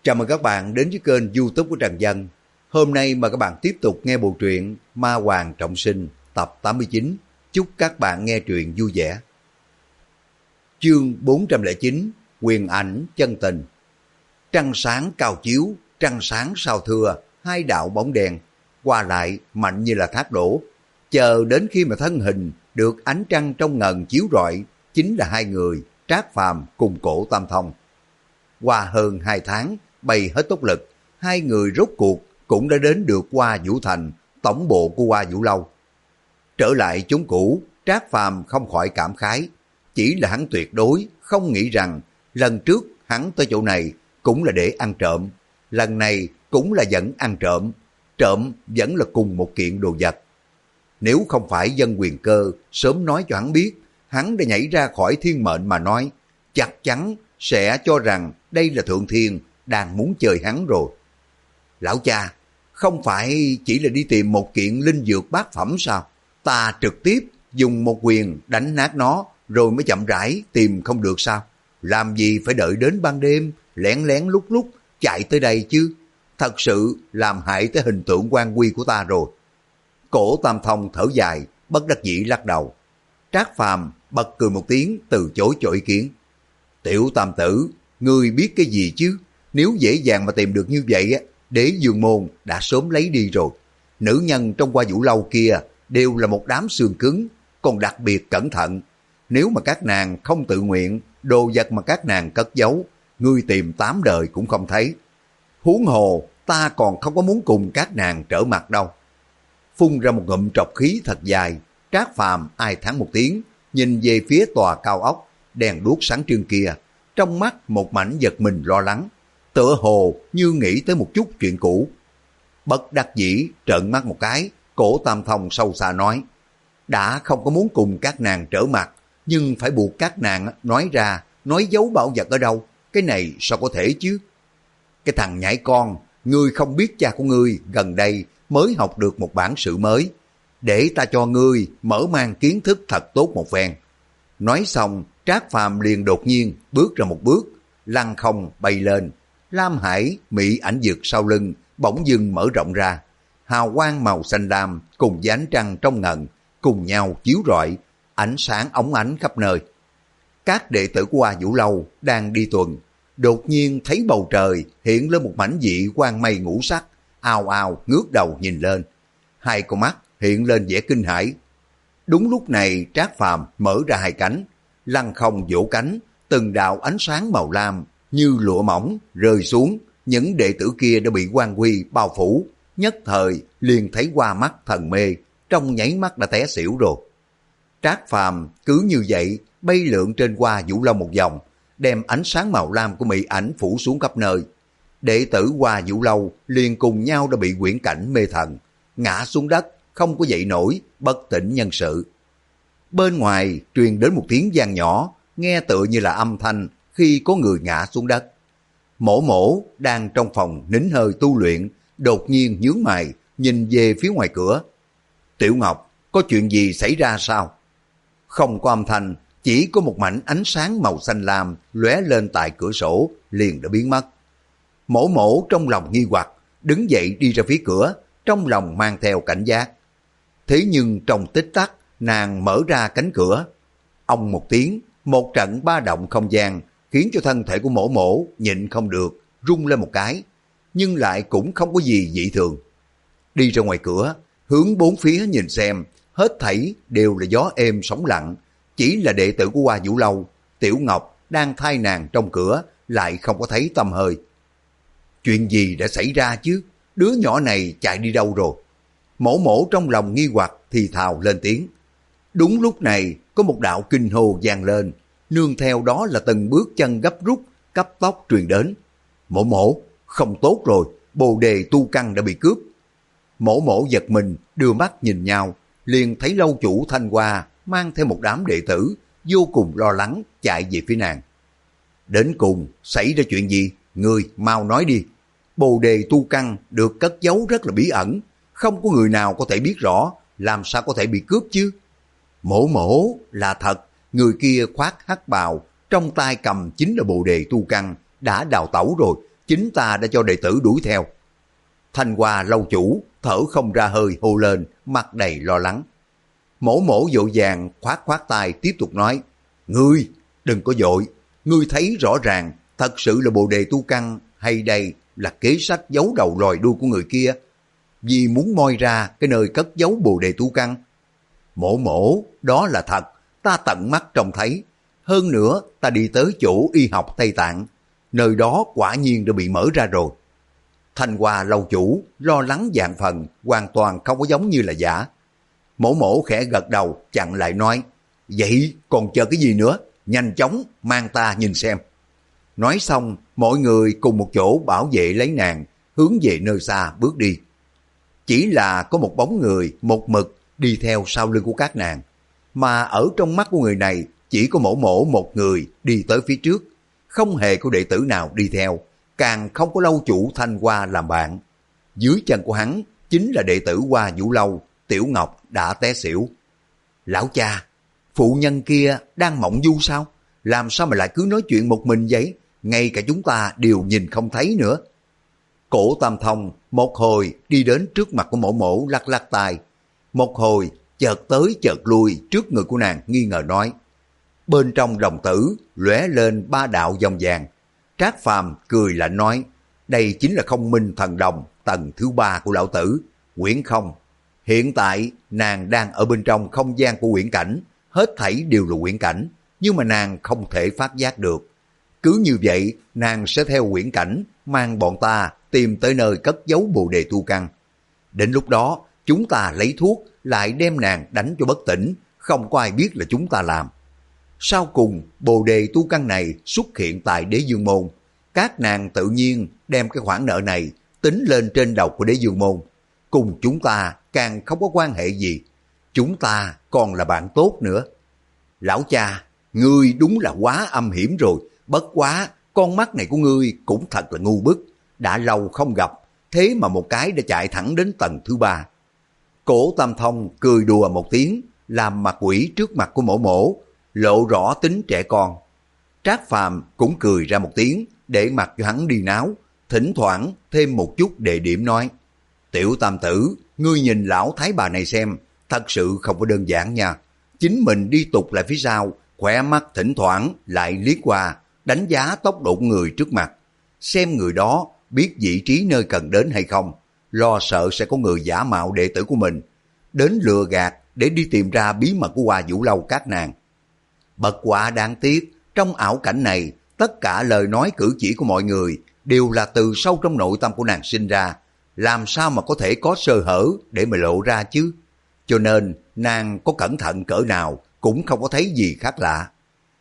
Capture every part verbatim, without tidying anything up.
Chào mừng các bạn đến với kênh YouTube của Trần Dân. Hôm nay mời các bạn tiếp tục nghe bộ truyện Ma Hoàng Trọng Sinh tập tám mươi chín. Chúc các bạn nghe truyện vui vẻ. Chương bốn trăm lẻ chín, Quyền ảnh chân tình. Trăng sáng cao chiếu, trăng sáng sao thưa, hai đạo bóng đèn qua lại mạnh như là thác đổ. Chờ đến khi mà thân hình được ánh trăng trong ngần chiếu rọi, chính là hai người Trác Phàm cùng Cổ Tam Thông. Qua hơn hai tháng bày hết tốc lực, hai người rốt cuộc cũng đã đến được Hoa Vũ Thành, tổng bộ của Hoa Vũ Lâu. Trở lại chốn cũ, Trác Phàm không khỏi cảm khái, chỉ là hắn tuyệt đối không nghĩ rằng lần trước hắn tới chỗ này cũng là để ăn trộm, lần này cũng là vẫn ăn trộm, trộm vẫn là cùng một kiện đồ vật. Nếu không phải Dân Quyền Cơ sớm nói cho hắn biết, hắn đã nhảy ra khỏi thiên mệnh mà nói, chắc chắn sẽ cho rằng đây là Thượng Thiên đang muốn chơi hắn rồi. Lão cha, không phải chỉ là đi tìm một kiện linh dược bát phẩm sao? Ta trực tiếp dùng một quyền đánh nát nó rồi mới chậm rãi tìm không được sao? Làm gì phải đợi đến ban đêm lén lén lúc lúc chạy tới đây chứ? Thật sự làm hại tới hình tượng quan quy của ta rồi. Cổ Tam Thông thở dài, bất đắc dĩ lắc đầu. Trác Phàm bật cười một tiếng từ chối cho ý kiến. Tiểu Tam tử, ngươi biết cái gì chứ? Nếu dễ dàng mà tìm được như vậy á, Đế Dương Môn đã sớm lấy đi rồi. Nữ nhân trong Hoa Vũ Lâu kia đều là một đám xương cứng, còn đặc biệt cẩn thận. Nếu mà các nàng không tự nguyện, đồ vật mà các nàng cất giấu, ngươi tìm tám đời cũng không thấy. Huống hồ, ta còn không có muốn cùng các nàng trở mặt đâu. Phun ra một ngụm trọc khí thật dài, Trác Phàm ai thán một tiếng, nhìn về phía tòa cao ốc, đèn đuốc sáng trưng kia, trong mắt một mảnh giật mình lo lắng, tựa hồ như nghĩ tới một chút chuyện cũ. Bất đắc dĩ trợn mắt một cái, Cổ Tam Thông sâu xa nói, đã không có muốn cùng các nàng trở mặt, nhưng phải buộc các nàng nói ra, nói giấu bảo vật ở đâu, cái này sao có thể chứ? Cái thằng nhãi con, ngươi không biết cha của ngươi gần đây mới học được một bản sự mới, để ta cho ngươi mở mang kiến thức thật tốt một phen. Nói xong, Trác Phàm liền đột nhiên bước ra một bước, lăng không bay lên. Lam Hải mỹ ảnh dược sau lưng bỗng dưng mở rộng ra, hào quang màu xanh lam cùng với ánh trăng trong ngần cùng nhau chiếu rọi, ánh sáng óng ánh khắp nơi. Các đệ tử của Hoa Vũ Lâu đang đi tuần, đột nhiên thấy bầu trời hiện lên một mảnh dị quang mây ngũ sắc, ào ào ngước đầu nhìn lên, hai con mắt hiện lên vẻ kinh hãi. Đúng lúc này Trác Phàm mở ra hai cánh, lăng không vỗ cánh, từng đạo ánh sáng màu lam như lụa mỏng rơi xuống, những đệ tử kia đã bị quan quy bao phủ, nhất thời liền thấy qua mắt thần mê, trong nháy mắt đã té xỉu rồi. Trác Phàm cứ như vậy bay lượn trên Hoa Vũ Lâu một vòng, đem ánh sáng màu lam của mỹ ảnh phủ xuống khắp nơi. Đệ tử Hoa Vũ Lâu liền cùng nhau đã bị quyển cảnh mê thần, ngã xuống đất, không có dậy nổi, bất tỉnh nhân sự. Bên ngoài truyền đến một tiếng vang nhỏ, nghe tựa như là âm thanh khi có người ngã xuống đất. Mổ mổ đang trong phòng nín hơi tu luyện, đột nhiên nhướng mày, nhìn về phía ngoài cửa. Tiểu Ngọc, có chuyện gì xảy ra sao? Không có âm thanh, chỉ có một mảnh ánh sáng màu xanh lam lóe lên tại cửa sổ, liền đã biến mất. Mổ mổ trong lòng nghi hoặc, đứng dậy đi ra phía cửa, trong lòng mang theo cảnh giác. Thế nhưng trong tích tắc, nàng mở ra cánh cửa. Ông một tiếng, một trận ba động không gian, khiến cho thân thể của mổ mổ nhịn không được, rung lên một cái, nhưng lại cũng không có gì dị thường. Đi ra ngoài cửa, hướng bốn phía nhìn xem, hết thảy đều là gió êm sóng lặng, chỉ là đệ tử của Hoa Vũ Lâu, Tiểu Ngọc đang thay nàng trong cửa, lại không có thấy tăm hơi. Chuyện gì đã xảy ra chứ? Đứa nhỏ này chạy đi đâu rồi? Mổ mổ trong lòng nghi hoặc thì thào lên tiếng. Đúng lúc này có một đạo kinh hô vang lên, nương theo đó là từng bước chân gấp rút, cấp tốc truyền đến. Mổ mổ, không tốt rồi, bồ đề tu căn đã bị cướp. Mổ mổ giật mình, đưa mắt nhìn nhau, liền thấy lâu chủ Thanh Hoa mang theo một đám đệ tử, vô cùng lo lắng chạy về phía nàng. Đến cùng, xảy ra chuyện gì? Ngươi mau nói đi. Bồ đề tu căn được cất giấu rất là bí ẩn, không có người nào có thể biết rõ, làm sao có thể bị cướp chứ? Mổ mổ là thật, người kia khoác hắc bào, trong tay cầm chính là bồ đề tu căn, đã đào tẩu rồi, chính ta đã cho đệ tử đuổi theo. Thanh Hoa lâu chủ thở không ra hơi hô lên, mặt đầy lo lắng. Mổ mổ vội vàng khoát khoát tay tiếp tục nói, ngươi đừng có vội, ngươi thấy rõ ràng thật sự là Bồ Đề Tu Căn hay đây là kế sách giấu đầu lòi đuôi của người kia, vì muốn moi ra cái nơi cất giấu Bồ Đề Tu Căn. Mổ mổ, đó là thật, ta tận mắt trông thấy. Hơn nữa, ta đi tới chỗ y học Tây Tạng, nơi đó quả nhiên đã bị mở ra rồi. Thanh Hoa lâu chủ lo lắng vạn phần, hoàn toàn không có giống như là giả. Mổ mổ khẽ gật đầu, chặn lại nói, vậy còn chờ cái gì nữa, nhanh chóng mang ta nhìn xem. Nói xong, mọi người cùng một chỗ bảo vệ lấy nàng, hướng về nơi xa bước đi. Chỉ là có một bóng người, một mực đi theo sau lưng của các nàng, mà ở trong mắt của người này chỉ có mổ mổ một người đi tới phía trước, không hề có đệ tử nào đi theo, càng không có lâu chủ Thanh Hoa làm bạn. Dưới chân của hắn chính là đệ tử Hoa Vũ Lâu, Tiểu Ngọc đã té xỉu. Lão cha, phụ nhân kia đang mộng du sao? Làm sao mà lại cứ nói chuyện một mình vậy? Ngay cả chúng ta đều nhìn không thấy nữa. Cổ Tam Thông một hồi đi đến trước mặt của mổ mổ lắc lắc tay, một hồi chợt tới chợt lui trước người của nàng, nghi ngờ nói. Bên trong đồng tử lóe lên ba đạo dòng vàng. Trác Phàm cười lạnh nói, đây chính là Không Minh Thần Đồng tầng thứ ba của lão tử, Quyển Không. Hiện tại nàng đang ở bên trong không gian của quyển cảnh, hết thảy đều là quyển cảnh, nhưng mà nàng không thể phát giác được. Cứ như vậy, nàng sẽ theo quyển cảnh mang bọn ta tìm tới nơi cất giấu Bồ Đề Tu Căn. Đến lúc đó, chúng ta lấy thuốc lại đem nàng đánh cho bất tỉnh, không có ai biết là chúng ta làm. Sau cùng, Bồ Đề Tu Căn này xuất hiện tại Đế Dương Môn. Các nàng tự nhiên đem cái khoản nợ này tính lên trên đầu của Đế Dương Môn. Cùng chúng ta càng không có quan hệ gì. Chúng ta còn là bạn tốt nữa. Lão cha, ngươi đúng là quá âm hiểm rồi. Bất quá, con mắt này của ngươi cũng thật là ngu bức. Đã lâu không gặp, thế mà một cái đã chạy thẳng đến tầng thứ ba. Cổ Tam Thông cười đùa một tiếng, làm mặt quỷ trước mặt của mổ mổ, lộ rõ tính trẻ con. Trác Phàm cũng cười ra một tiếng, để mặc cho hắn đi náo, thỉnh thoảng thêm một chút đề điểm nói, Tiểu Tam Tử, ngươi nhìn lão thái bà này xem, thật sự không có đơn giản nha. Chính mình đi tụt lại phía sau, khỏe mắt thỉnh thoảng lại liếc qua, đánh giá tốc độ người trước mặt, xem người đó biết vị trí nơi cần đến hay không, lo sợ sẽ có người giả mạo đệ tử của mình, đến lừa gạt để đi tìm ra bí mật của Hoa Vũ Lâu các nàng. Bất quả đáng tiếc, trong ảo cảnh này, tất cả lời nói cử chỉ của mọi người đều là từ sâu trong nội tâm của nàng sinh ra, làm sao mà có thể có sơ hở để mà lộ ra chứ. Cho nên, nàng có cẩn thận cỡ nào cũng không có thấy gì khác lạ.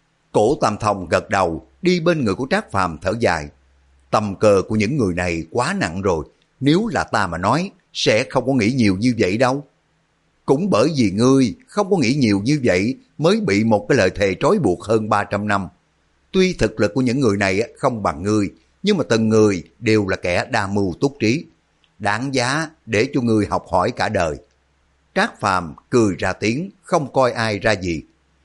Cổ Tam Thông gật đầu, đi bên người của Trác Phàm thở dài. Tầm cờ của những người này quá nặng rồi, nếu là ta mà nói, sẽ không có nghĩ nhiều như vậy đâu. Cũng bởi vì ngươi không có nghĩ nhiều như vậy mới bị một cái lời thề trói buộc hơn ba trăm năm. Tuy thực lực của những người này không bằng ngươi, nhưng mà từng người đều là kẻ đa mưu túc trí, đáng giá để cho ngươi học hỏi cả đời. Trác Phàm cười ra tiếng, không coi ai ra gì.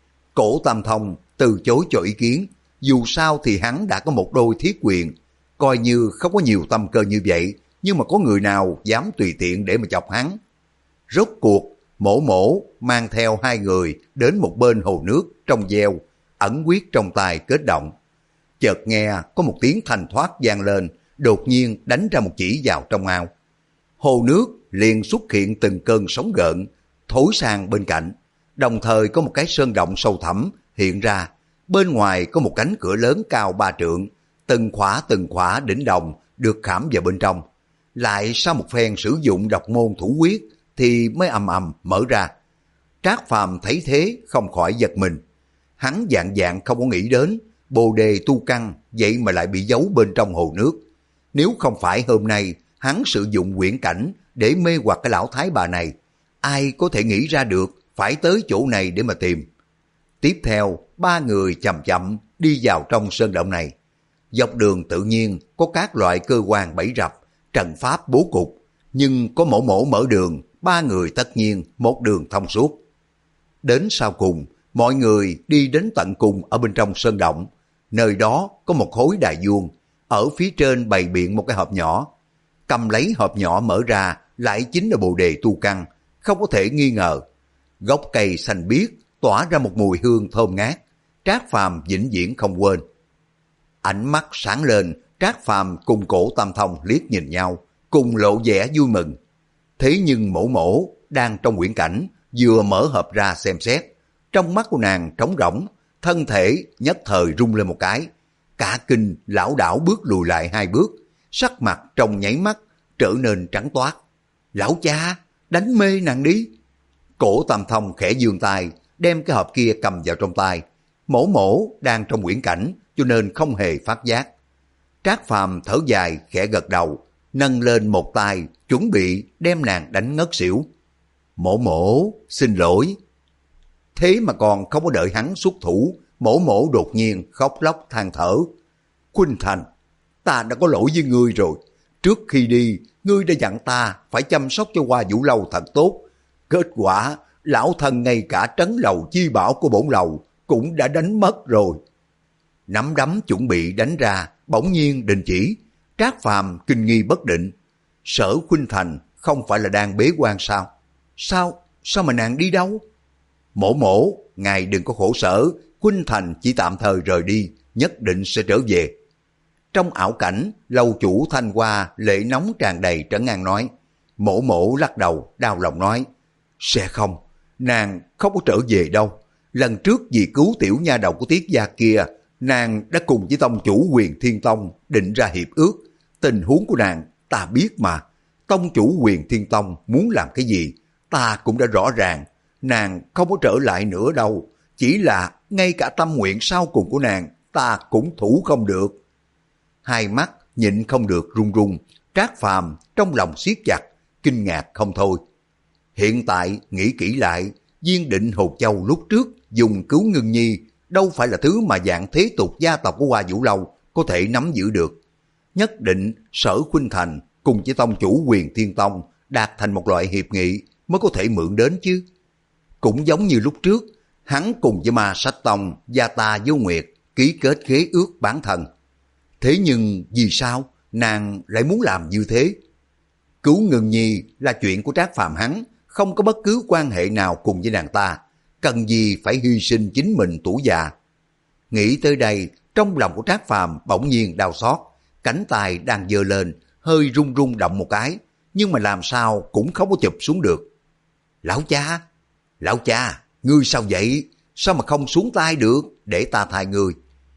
Cổ Tam Thông từ chối cho ý kiến, dù sao thì hắn đã có một đôi thiết quyền, coi như không có nhiều tâm cơ như vậy, nhưng mà có người nào dám tùy tiện để mà chọc hắn. Rốt cuộc, mổ mổ mang theo hai người đến một bên hồ nước trong veo, ẩn quyết trong tay kết động. Chợt nghe có một tiếng thanh thoát vang lên, đột nhiên đánh ra một chỉ vào trong ao. Hồ nước liền xuất hiện từng cơn sóng gợn, thối sang bên cạnh, đồng thời có một cái sơn động sâu thẳm hiện ra. Bên ngoài có một cánh cửa lớn cao ba trượng, từng khỏa từng khỏa đỉnh đồng được khảm vào bên trong. Lại sau một phen sử dụng độc môn thủ quyết thì mới ầm ầm mở ra. Trác Phàm thấy thế không khỏi giật mình. Hắn dạng dạng không có nghĩ đến Bồ Đề Tu Căn vậy mà lại bị giấu bên trong hồ nước. Nếu không phải hôm nay hắn sử dụng quyển cảnh để mê hoặc cái lão thái bà này, ai có thể nghĩ ra được phải tới chỗ này để mà tìm. Tiếp theo, ba người chậm chậm đi vào trong sơn động này. Dọc đường tự nhiên có các loại cơ quan bẫy rập, trận pháp bố cục, nhưng có mổ mổ mở đường, ba người tất nhiên một đường thông suốt. Đến sau cùng, mọi người đi đến tận cùng ở bên trong sơn động. Nơi đó có một khối đài vuông, ở phía trên bày biện một cái hộp nhỏ. Cầm lấy hộp nhỏ mở ra lại chính là bồ đề tu căn, không có thể nghi ngờ. Gốc cây xanh biếc tỏa ra một mùi hương thơm ngát, Trác Phàm vĩnh viễn không quên. Ánh mắt sáng lên, Trác Phàm cùng Cổ Tam Thông liếc nhìn nhau, cùng lộ vẻ vui mừng. Thế nhưng mổ mổ đang trong quyển cảnh, vừa mở hộp ra xem xét, trong mắt của nàng trống rỗng, thân thể nhất thời rung lên một cái, cả kinh lão đảo bước lùi lại hai bước, sắc mặt trong nháy mắt trở nên trắng toát. Lão cha, đánh mê nàng đi. Cổ Tam Thông khẽ giương tay, đem cái hộp kia cầm vào trong tay. Mổ mổ đang trong quyển cảnh, cho nên không hề phát giác. Trác Phàm thở dài khẽ gật đầu, nâng lên một tay chuẩn bị đem nàng đánh ngất xỉu. Mổ mổ, xin lỗi. Thế mà còn không có đợi hắn xuất thủ, mổ mổ đột nhiên khóc lóc than thở. Khuynh Thành, ta đã có lỗi với ngươi rồi. Trước khi đi, ngươi đã dặn ta phải chăm sóc cho Hoa Vũ Lâu thật tốt. Kết quả, lão thân ngay cả trấn lầu chi bảo của bổn lầu cũng đã đánh mất rồi. Nắm đấm chuẩn bị đánh ra, bỗng nhiên đình chỉ. Trác Phàm kinh nghi bất định. Sở Khuynh Thành không phải là đang bế quan sao? Sao? Sao mà nàng đi đâu? Mổ mổ, ngài đừng có khổ sở, Khuynh Thành chỉ tạm thời rời đi, nhất định sẽ trở về. Trong ảo cảnh, lâu chủ Thanh Hoa lệ nóng tràn đầy trấn an nói. Mổ mổ lắc đầu, đau lòng nói. Sẽ không, nàng không có trở về đâu. Lần trước vì cứu tiểu nha đầu của Tiết gia kia, nàng đã cùng với tông chủ Huyền Thiên Tông định ra hiệp ước. Tình huống của nàng ta biết mà. Tông chủ Huyền Thiên Tông muốn làm cái gì, ta cũng đã rõ ràng. Nàng không có trở lại nữa đâu. Chỉ là ngay cả tâm nguyện sau cùng của nàng ta cũng thủ không được. Hai mắt nhịn không được run run, Trác Phàm trong lòng siết chặt, kinh ngạc không thôi. Hiện tại nghĩ kỹ lại, viên định Hột Châu lúc trước dùng cứu Ngưng Nhi đâu phải là thứ mà dạng thế tục gia tộc của Hoa Vũ Lâu có thể nắm giữ được. Nhất định Sở Khuynh Thành cùng với tông chủ Huyền Thiên Tông đạt thành một loại hiệp nghị mới có thể mượn đến chứ. Cũng giống như lúc trước, hắn cùng với Ma Sách Tông, Gia Ta Vô Nguyệt ký kết khế ước bán thân. Thế nhưng vì sao nàng lại muốn làm như thế? Cứu Ngưng Nhi là chuyện của Trác Phàm hắn, không có bất cứ quan hệ nào cùng với nàng ta, cần gì phải hy sinh chính mình tuổi già. Nghĩ tới đây, trong lòng của Trác Phàm bỗng nhiên đau xót, cánh tay đang giơ lên, hơi rung rung động một cái, nhưng mà làm sao cũng không có chụp xuống được. Lão cha, lão cha, ngươi sao vậy? Sao mà không xuống tay được, để ta thay ngươi.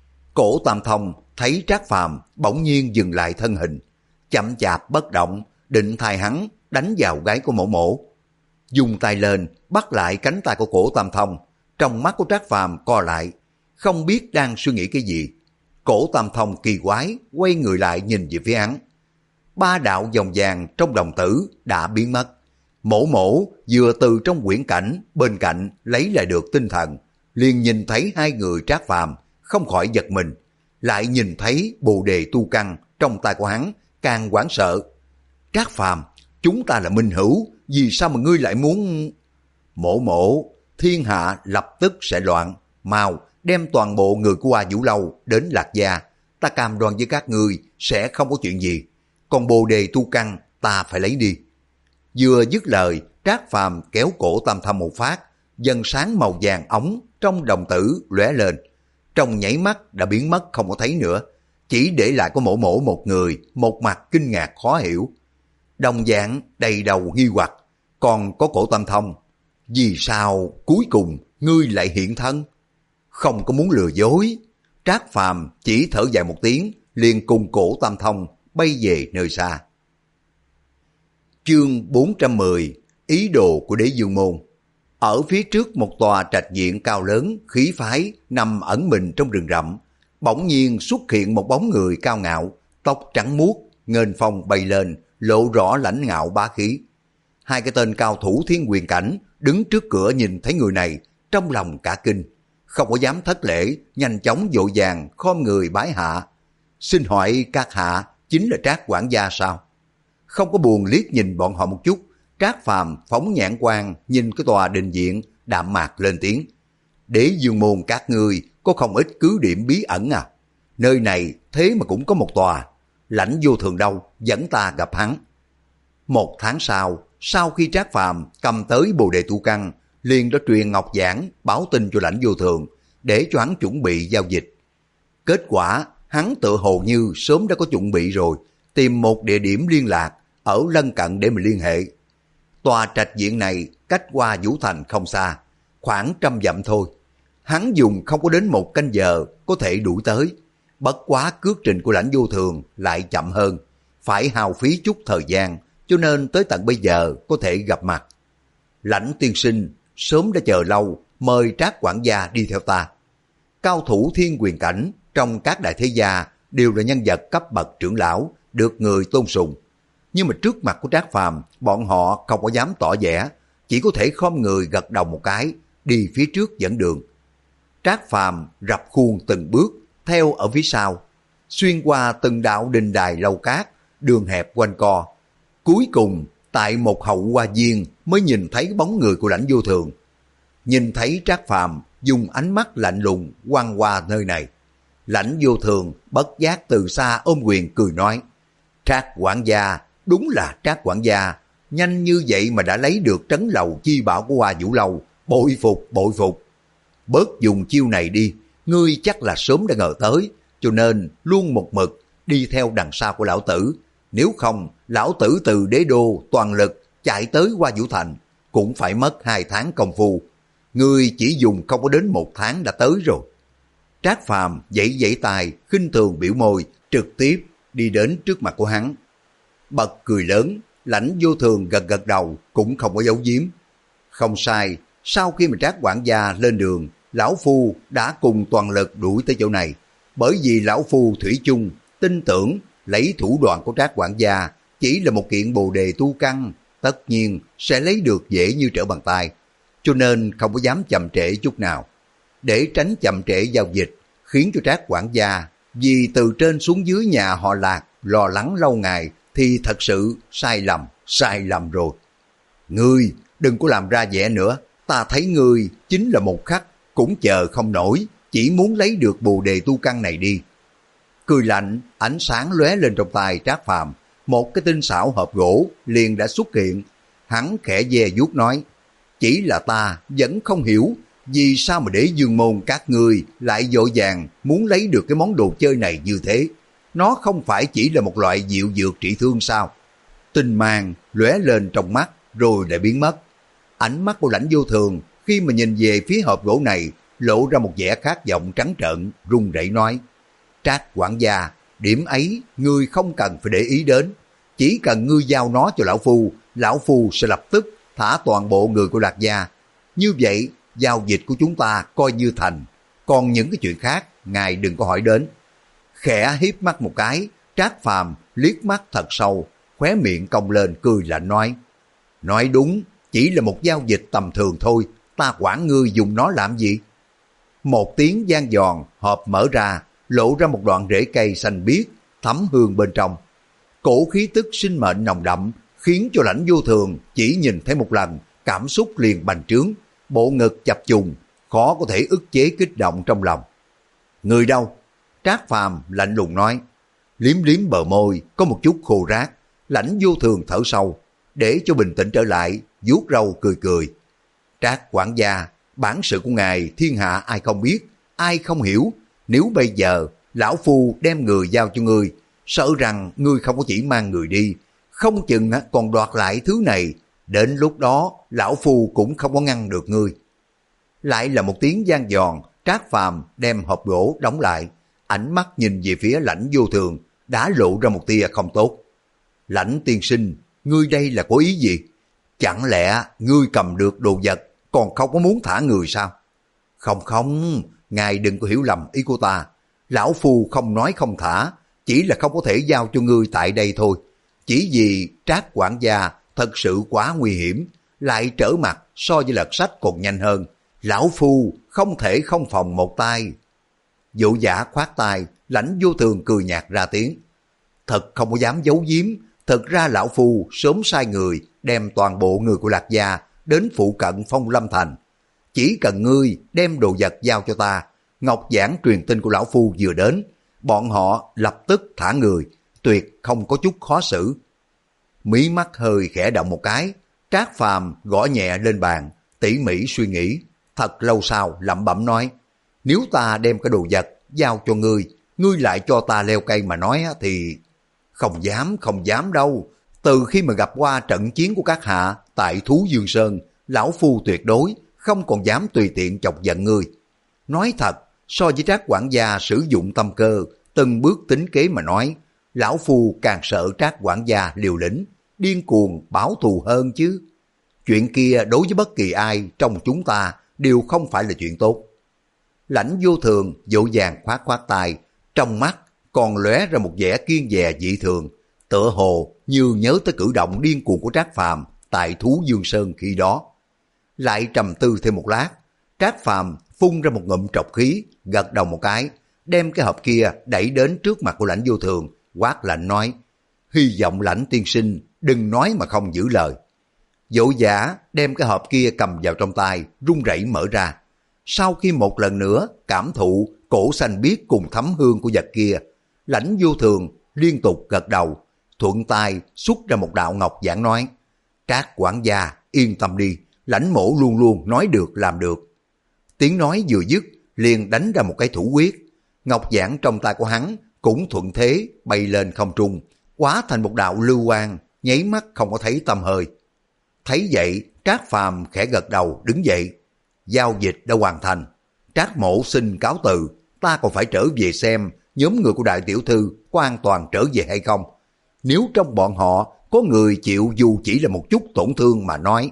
Cổ Tam Thông thấy Trác Phàm bỗng nhiên dừng lại thân hình, chậm chạp bất động, định thay hắn đánh vào gáy của mổ mổ. Dùng tay lên, bắt lại cánh tay của Cổ Tam Thông, trong mắt của Trác Phàm co lại, không biết đang suy nghĩ cái gì. Cổ Tam Thông kỳ quái, quay người lại nhìn về phía hắn. Ba đạo vòng vàng trong đồng tử đã biến mất. Mổ mổ vừa từ trong quyển cảnh bên cạnh lấy lại được tinh thần, liền nhìn thấy hai người Trác Phàm, không khỏi giật mình, lại nhìn thấy bồ đề tu căn trong tay của hắn, càng hoảng sợ. Trác Phàm, chúng ta là minh hữu, vì sao mà ngươi lại muốn... Mổ mổ, thiên hạ lập tức sẽ loạn, mau đem toàn bộ người của Hoa Vũ Lâu đến Lạc Gia, ta cam đoan với các ngươi sẽ không có chuyện gì, còn bồ đề tu căn ta phải lấy đi. Vừa dứt lời, Trác Phàm kéo cổ Tam Thâm một phát, dần sáng màu vàng ống trong đồng tử lóe lên, trong nháy mắt đã biến mất không có thấy nữa, chỉ để lại có mổ mổ một người, một mặt kinh ngạc khó hiểu. Đồng dạng đầy đầu nghi hoặc, còn có Cổ Tam Thông, vì sao cuối cùng ngươi lại hiện thân? Không có muốn lừa dối. Trác Phàm chỉ thở dài một tiếng, liền cùng Cổ Tam Thông bay về nơi xa. Chương bốn trăm mười, ý đồ của Đế Dương Môn. Ở phía trước một tòa trạch viện cao lớn, khí phái, nằm ẩn mình trong rừng rậm, bỗng nhiên xuất hiện một bóng người cao ngạo, tóc trắng muốt, nghênh phong bay lên, lộ rõ lãnh ngạo bá khí. Hai cái tên cao thủ thiên quyền cảnh đứng trước cửa nhìn thấy người này, trong lòng cả kinh, không có dám thất lễ, nhanh chóng vội vàng khom người bái hạ. Xin hỏi các hạ chính là Trác quản gia sao? Không có buồn liếc nhìn bọn họ một chút, Trác Phàm phóng nhãn quang nhìn cái tòa đình viện, đạm mạc lên tiếng. Đế Dương Môn các ngươi có không ít cứ điểm bí ẩn à? Nơi này thế mà cũng có một tòa. Lãnh Vô Thường đâu, dẫn ta gặp hắn. Một tháng sau, sau khi Trác Phàm cầm tới Bồ Đề Tu Căn, liền đã truyền ngọc giảng báo tin cho Lãnh Vô Thường để cho hắn chuẩn bị giao dịch. Kết quả, hắn tự hồ như sớm đã có chuẩn bị rồi, tìm một địa điểm liên lạc ở lân cận để mà liên hệ. Tòa trạch viện này cách qua Vũ Thành không xa, khoảng trăm dặm thôi. Hắn dùng không có đến một canh giờ có thể đuổi tới. Bất quá cước trình của Lãnh Vô Thường lại chậm hơn, phải hao phí chút thời gian, cho nên tới tận bây giờ có thể gặp mặt. Lãnh tiên sinh sớm đã chờ lâu, mời Trác quản gia đi theo ta. Cao thủ thiên quyền cảnh trong các đại thế gia đều là nhân vật cấp bậc trưởng lão, được người tôn sùng. Nhưng mà trước mặt của Trác Phàm, bọn họ không có dám tỏ vẻ, chỉ có thể khom người gật đầu một cái, đi phía trước dẫn đường. Trác Phàm rập khuôn từng bước, theo ở phía sau, xuyên qua từng đạo đình đài lâu cát, đường hẹp quanh co. Cuối cùng, tại một hậu hoa viên mới nhìn thấy bóng người của Lãnh Vô Thường. Nhìn thấy Trác Phàm dùng ánh mắt lạnh lùng quăng qua nơi này. Lãnh Vô Thường bất giác từ xa ôm quyền cười nói, Trác quản gia, đúng là Trác quản gia, nhanh như vậy mà đã lấy được trấn lầu chi bảo của Hoa Vũ Lâu, bội phục, bội phục. Bớt dùng chiêu này đi, ngươi chắc là sớm đã ngờ tới, cho nên luôn một mực đi theo đằng sau của lão tử. Nếu không, lão tử từ đế đô toàn lực chạy tới Hoa Vũ Thành, cũng phải mất hai tháng công phu. Ngươi chỉ dùng không có đến một tháng đã tới rồi. Trác Phàm giãy giãy tay, khinh thường biểu môi, trực tiếp đi đến trước mặt của hắn. Bật cười lớn, Lãnh Vô Thường gật gật đầu, cũng không có giấu giếm. Không sai, sau khi mà Trác quản gia lên đường, lão phu đã cùng toàn lực đuổi tới chỗ này. Bởi vì lão phu thủy chung tin tưởng lấy thủ đoạn của Trác quản gia chỉ là một kiện Bồ Đề Tu Căn, tất nhiên sẽ lấy được dễ như trở bàn tay, cho nên không có dám chậm trễ chút nào. Để tránh chậm trễ giao dịch, khiến cho Trác quản gia vì từ trên xuống dưới nhà họ Lạc lo lắng lâu ngày thì thật sự sai lầm, sai lầm rồi. Ngươi đừng có làm ra vẻ nữa, ta thấy ngươi chính là một khắc cũng chờ không nổi, chỉ muốn lấy được Bồ Đề Tu Căn này đi. Cười lạnh, ánh sáng lóe lên trong tay Trác Phàm, một cái tinh xảo hộp gỗ liền đã xuất hiện. Hắn khẽ dè vuốt nói, chỉ là ta vẫn không hiểu vì sao mà để Dương môn các ngươi lại vội vàng muốn lấy được cái món đồ chơi này như thế. Nó không phải chỉ là một loại diệu dược trị thương sao? Tinh mang lóe lên trong mắt rồi lại biến mất. Ánh mắt của Lãnh Vô Thường khi mà nhìn về phía hộp gỗ này lộ ra một vẻ khát vọng trắng trợn, run rẩy nói, Trác quản gia, điểm ấy ngươi không cần phải để ý đến. Chỉ cần ngươi giao nó cho lão phu, lão phu sẽ lập tức thả toàn bộ người của Lạc gia. Như vậy, giao dịch của chúng ta coi như thành. Còn những cái chuyện khác, ngài đừng có hỏi đến. Khẽ hiếp mắt một cái, Trác Phàm liếc mắt thật sâu, khóe miệng cong lên cười lạnh nói, nói đúng, chỉ là một giao dịch tầm thường thôi, ta quản ngươi dùng nó làm gì? Một tiếng vang giòn, hộp mở ra, lộ ra một đoạn rễ cây xanh biếc, thấm hương bên trong. Cổ khí tức sinh mệnh nồng đậm, khiến cho Lãnh Vô Thường chỉ nhìn thấy một lần, cảm xúc liền bành trướng, bộ ngực chập trùng, khó có thể ức chế kích động trong lòng. Người đâu? Trác Phàm lạnh lùng nói, liếm liếm bờ môi, có một chút khô rác. Lãnh Vô Thường thở sâu, để cho bình tĩnh trở lại, vuốt râu cười cười. Trác quản gia, bản sự của ngài thiên hạ ai không biết, ai không hiểu. Nếu bây giờ lão phu đem người giao cho ngươi, sợ rằng ngươi không có chỉ mang người đi, không chừng còn đoạt lại thứ này. Đến lúc đó lão phu cũng không có ngăn được ngươi. Lại là một tiếng vang giòn, Trác Phàm đem hộp gỗ đóng lại, ánh mắt nhìn về phía Lãnh Vô Thường đã lộ ra một tia không tốt. Lãnh tiên sinh, ngươi đây là có ý gì? Chẳng lẽ ngươi cầm được đồ vật còn không có muốn thả người sao? Không không, ngài đừng có hiểu lầm ý của ta. Lão phu không nói không thả, chỉ là không có thể giao cho ngươi tại đây thôi. Chỉ vì Trác quản gia thật sự quá nguy hiểm, lại trở mặt so với lật sách còn nhanh hơn. Lão phu không thể không phòng một tay. Dụ giả khoát tay, Lãnh Vô Thường cười nhạt ra tiếng. Thật không có dám giấu giếm, thật ra lão phu sớm sai người đem toàn bộ người của Lạc gia đến phụ cận Phong Lâm Thành. Chỉ cần ngươi đem đồ vật giao cho ta, ngọc giảng truyền tin của lão phu vừa đến, bọn họ lập tức thả người, tuyệt không có chút khó xử. Mí mắt hơi khẽ động một cái, Trác Phàm gõ nhẹ lên bàn, tỉ mỉ suy nghĩ, thật lâu sau lẩm bẩm nói, nếu ta đem cái đồ vật giao cho ngươi, ngươi lại cho ta leo cây mà nói thì... Không dám, không dám đâu. Từ khi mà gặp qua trận chiến của các hạ tại Thú Dương Sơn, lão phu tuyệt đối không còn dám tùy tiện chọc giận ngươi. Nói thật, so với Trác quản gia sử dụng tâm cơ, từng bước tính kế mà nói, lão phu càng sợ Trác quản gia liều lĩnh, điên cuồng báo thù hơn chứ. Chuyện kia đối với bất kỳ ai trong chúng ta đều không phải là chuyện tốt. Lãnh Vô Thường dỗ dàng khoát khoát tay, trong mắt còn lóe ra một vẻ kiên dè dị thường, tựa hồ như nhớ tới cử động điên cuồng của Trác Phàm tại Thú Dương Sơn khi đó. Lại trầm tư thêm một lát, Trác Phàm phun ra một ngụm trọc khí, gật đầu một cái, đem cái hộp kia đẩy đến trước mặt của Lãnh Vô Thường, quát lạnh nói, hy vọng Lãnh tiên sinh đừng nói mà không giữ lời. Dỗ giả đem cái hộp kia cầm vào trong tay, run rẩy mở ra. Sau khi một lần nữa cảm thụ cổ xanh biếc cùng thấm hương của vật kia, Lãnh Vô Thường liên tục gật đầu, thuận tay xuất ra một đạo ngọc giảng nói, Trác quản gia yên tâm đi, lãnh mổ luôn luôn nói được làm được. Tiếng nói vừa dứt, liền đánh ra một cái thủ quyết, ngọc giảng trong tay của hắn cũng thuận thế bay lên không trung, hóa thành một đạo lưu quang, nháy mắt không có thấy tăm hơi. Thấy vậy, Trác Phàm khẽ gật đầu đứng dậy, giao dịch đã hoàn thành, Trác mổ xin cáo từ, ta còn phải trở về xem nhóm người của đại tiểu thư có an toàn trở về hay không. Nếu trong bọn họ có người chịu dù chỉ là một chút tổn thương mà nói,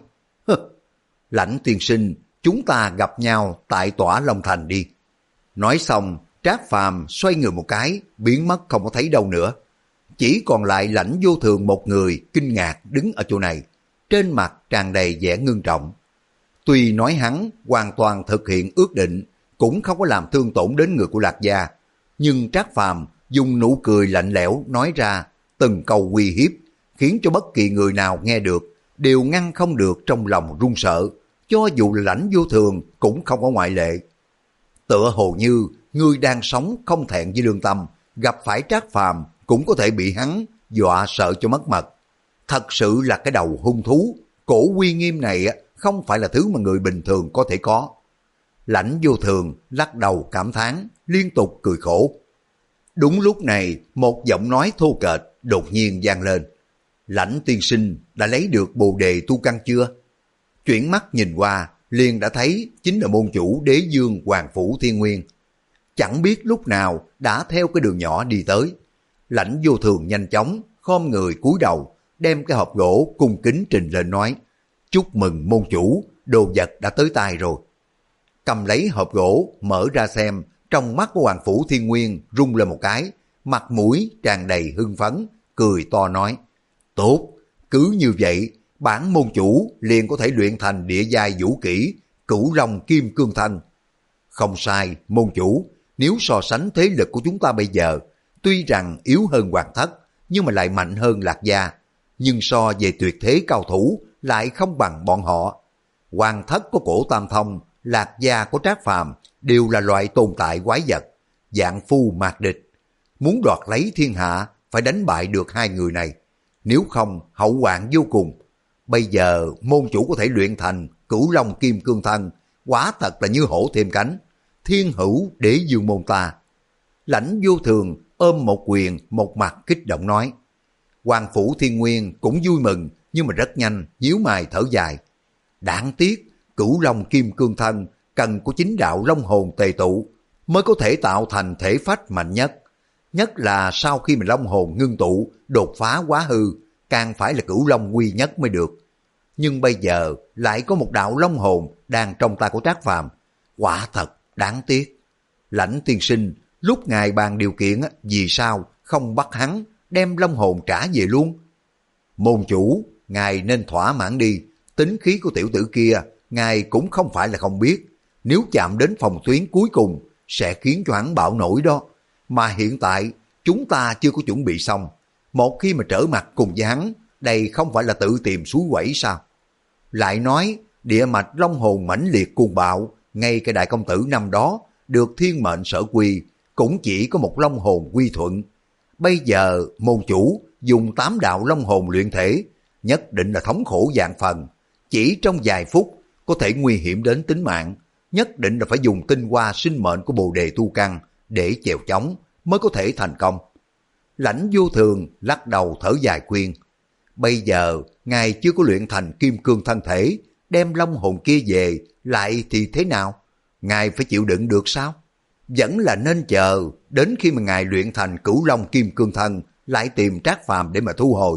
Lãnh tiên sinh, chúng ta gặp nhau tại Tỏa Long Thành đi. Nói xong, Trác Phàm xoay người một cái, biến mất không có thấy đâu nữa. Chỉ còn lại Lãnh Vô Thường một người kinh ngạc đứng ở chỗ này, trên mặt tràn đầy vẻ ngưng trọng. Tuy nói hắn hoàn toàn thực hiện ước định, cũng không có làm thương tổn đến người của Lạc Gia, nhưng Trác Phàm dùng nụ cười lạnh lẽo nói ra từng câu uy hiếp, khiến cho bất kỳ người nào nghe được đều ngăn không được trong lòng run sợ, cho dù là Lãnh Vô Thường cũng không có ngoại lệ. Tựa hồ như người đang sống không thẹn với lương tâm, gặp phải Trác Phàm cũng có thể bị hắn dọa sợ cho mất mật. Thật sự là cái đầu hung thú, cổ uy nghiêm này không phải là thứ mà người bình thường có thể có. Lãnh Vô Thường lắc đầu cảm thán, liên tục cười khổ. Đúng lúc này, một giọng nói thô kệch đột nhiên vang lên. Lãnh tiên sinh đã lấy được bồ đề tu căn chưa? Chuyển mắt nhìn qua, liền đã thấy chính là môn chủ Đế Dương Hoàng Phủ Thiên Nguyên. Chẳng biết lúc nào đã theo cái đường nhỏ đi tới. Lãnh Vô Thường nhanh chóng, khom người cúi đầu, đem cái hộp gỗ cung kính trình lên nói, chúc mừng môn chủ, đồ vật đã tới tay rồi. Cầm lấy hộp gỗ, mở ra xem, trong mắt của Hoàng Phủ Thiên Nguyên rung lên một cái, mặt mũi tràn đầy hưng phấn, cười to nói, tốt, cứ như vậy, bản môn chủ liền có thể luyện thành địa giai vũ kỹ, Cửu Long Kim Cương Thanh. Không sai, môn chủ, nếu so sánh thế lực của chúng ta bây giờ, tuy rằng yếu hơn Hoàng Thất, nhưng mà lại mạnh hơn Lạc Gia, nhưng so về tuyệt thế cao thủ lại không bằng bọn họ. Hoàng Thất có Cổ Tam Thông, Lạc Gia có Trác Phàm đều là loại tồn tại quái vật, dạng phu mạc địch. Muốn đoạt lấy thiên hạ phải đánh bại được hai người này, nếu không hậu hoạn vô cùng. Bây giờ môn chủ có thể luyện thành Cửu Long Kim Cương Thân, quả thật là như hổ thêm cánh, thiên hữu Đế Dương môn ta. Lãnh Vô Thường ôm một quyền, một mặt kích động nói. Hoàng Phủ Thiên Nguyên cũng vui mừng, nhưng mà rất nhanh nhíu mày thở dài. Đáng tiếc Cửu Long Kim Cương Thân cần của chính đạo long hồn tề tụ mới có thể tạo thành thể phách mạnh nhất. Nhất là sau khi mà long hồn ngưng tụ, đột phá quá hư, càng phải là Cửu Long quy nhất mới được. Nhưng bây giờ lại có một đạo long hồn đang trong tay của Trác Phàm, quả thật đáng tiếc. Lãnh tiên sinh, lúc ngài bàn điều kiện, vì sao không bắt hắn đem long hồn trả về luôn? Môn chủ, ngài nên thỏa mãn đi, tính khí của tiểu tử kia, ngài cũng không phải là không biết. Nếu chạm đến phòng tuyến cuối cùng, sẽ khiến cho hắn bạo nổi đó. Mà hiện tại, chúng ta chưa có chuẩn bị xong. Một khi mà trở mặt cùng với hắn, đây không phải là tự tìm suối quẩy sao? Lại nói, địa mạch long hồn mãnh liệt cuồng bạo, ngay cái đại công tử năm đó, được thiên mệnh sở quy, cũng chỉ có một long hồn quy thuận. Bây giờ môn chủ dùng tám đạo long hồn luyện thể, nhất định là thống khổ vạn phần. Chỉ trong vài phút có thể nguy hiểm đến tính mạng, nhất định là phải dùng tinh hoa sinh mệnh của bồ đề tu căn để chèo chống mới có thể thành công. Lãnh Vô Thường lắc đầu thở dài khuyên, bây giờ ngài chưa có luyện thành kim cương thân thể, đem long hồn kia về lại thì thế nào? Ngài phải chịu đựng được sao? Vẫn là nên chờ đến khi mà ngài luyện thành cửu long kim cương thân lại tìm Trác Phàm để mà thu hồi.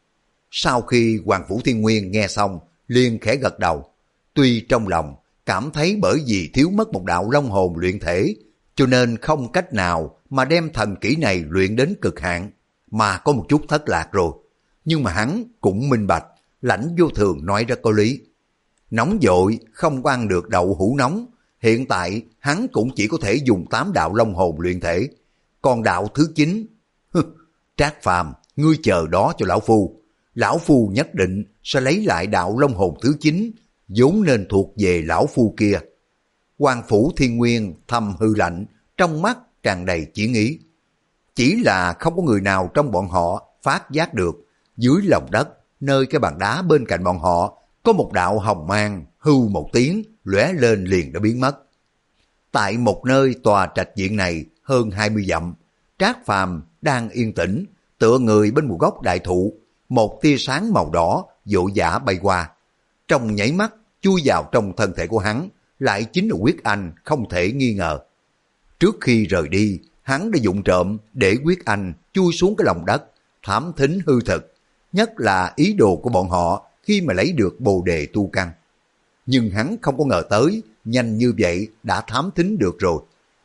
Sau khi Hoàng Phủ Thiên Nguyên nghe xong, liền khẽ gật đầu. Tuy trong lòng cảm thấy bởi vì thiếu mất một đạo long hồn luyện thể, cho nên không cách nào mà đem thần kỹ này luyện đến cực hạn, mà có một chút thất lạc rồi. Nhưng mà hắn cũng minh bạch, Lãnh Vô Thường nói rất có lý. Nóng vội không có ăn được đậu hũ nóng, hiện tại hắn cũng chỉ có thể dùng tám đạo long hồn luyện thể. Còn đạo thứ chín, Trác Phàm, ngươi chờ đó cho lão phu. Lão phu nhất định sẽ lấy lại đạo long hồn thứ chín, vốn nên thuộc về lão phu kia. Hoàng Phủ Thiên Nguyên thầm hư lạnh, trong mắt tràn đầy chiến ý. Chỉ là không có người nào trong bọn họ phát giác được, dưới lòng đất, nơi cái bàn đá bên cạnh bọn họ, có một đạo hồng mang, hưu một tiếng, lóe lên liền đã biến mất. Tại một nơi tòa trạch viện này hơn hai mươi dặm, Trác Phàm đang yên tĩnh, tựa người bên một gốc đại thụ, một tia sáng màu đỏ vội vã bay qua. Trong nháy mắt, chui vào trong thân thể của hắn, lại chính là Quyết Anh không thể nghi ngờ. Trước khi rời đi, hắn đã dụng trộm để Quyết Anh chui xuống cái lòng đất, thám thính hư thực, nhất là ý đồ của bọn họ khi mà lấy được bồ đề tu căn. Nhưng hắn không có ngờ tới, nhanh như vậy đã thám thính được rồi.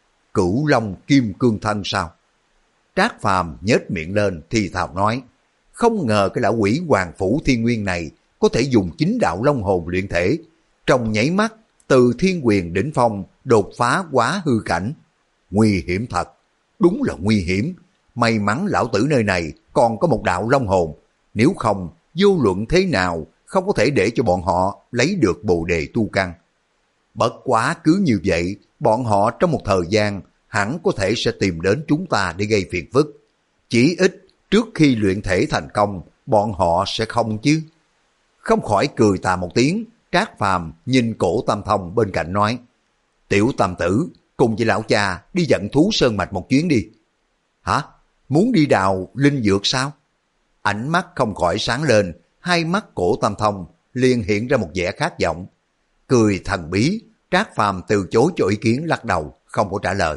Cửu long kim cương thân sao? Trác Phàm nhếch miệng lên thì thào nói, không ngờ cái lão quỷ Hoàng Phủ Thiên Nguyên này có thể dùng chính đạo long hồn luyện thể, trong nháy mắt từ thiên quyền đỉnh phong đột phá quá hư cảnh. Nguy hiểm thật, đúng là nguy hiểm. May mắn lão tử nơi này còn có một đạo long hồn, nếu không vô luận thế nào không có thể để cho bọn họ lấy được bồ đề tu căn. Bất quá cứ như vậy, bọn họ trong một thời gian hẳn có thể sẽ tìm đến chúng ta để gây phiền phức. Chỉ ít trước khi luyện thể thành công, bọn họ sẽ không chứ. Không khỏi cười tà một tiếng, Trác Phàm nhìn Cổ Tam Thông bên cạnh nói, tiểu tam tử, cùng với lão cha đi dẫn thú sơn mạch một chuyến đi. Hả? Muốn đi đào linh dược sao? Ánh mắt không khỏi sáng lên, hai mắt Cổ Tam Thông liền hiện ra một vẻ khát vọng. Cười thần bí, Trác Phàm từ chối cho ý kiến lắc đầu, không có trả lời.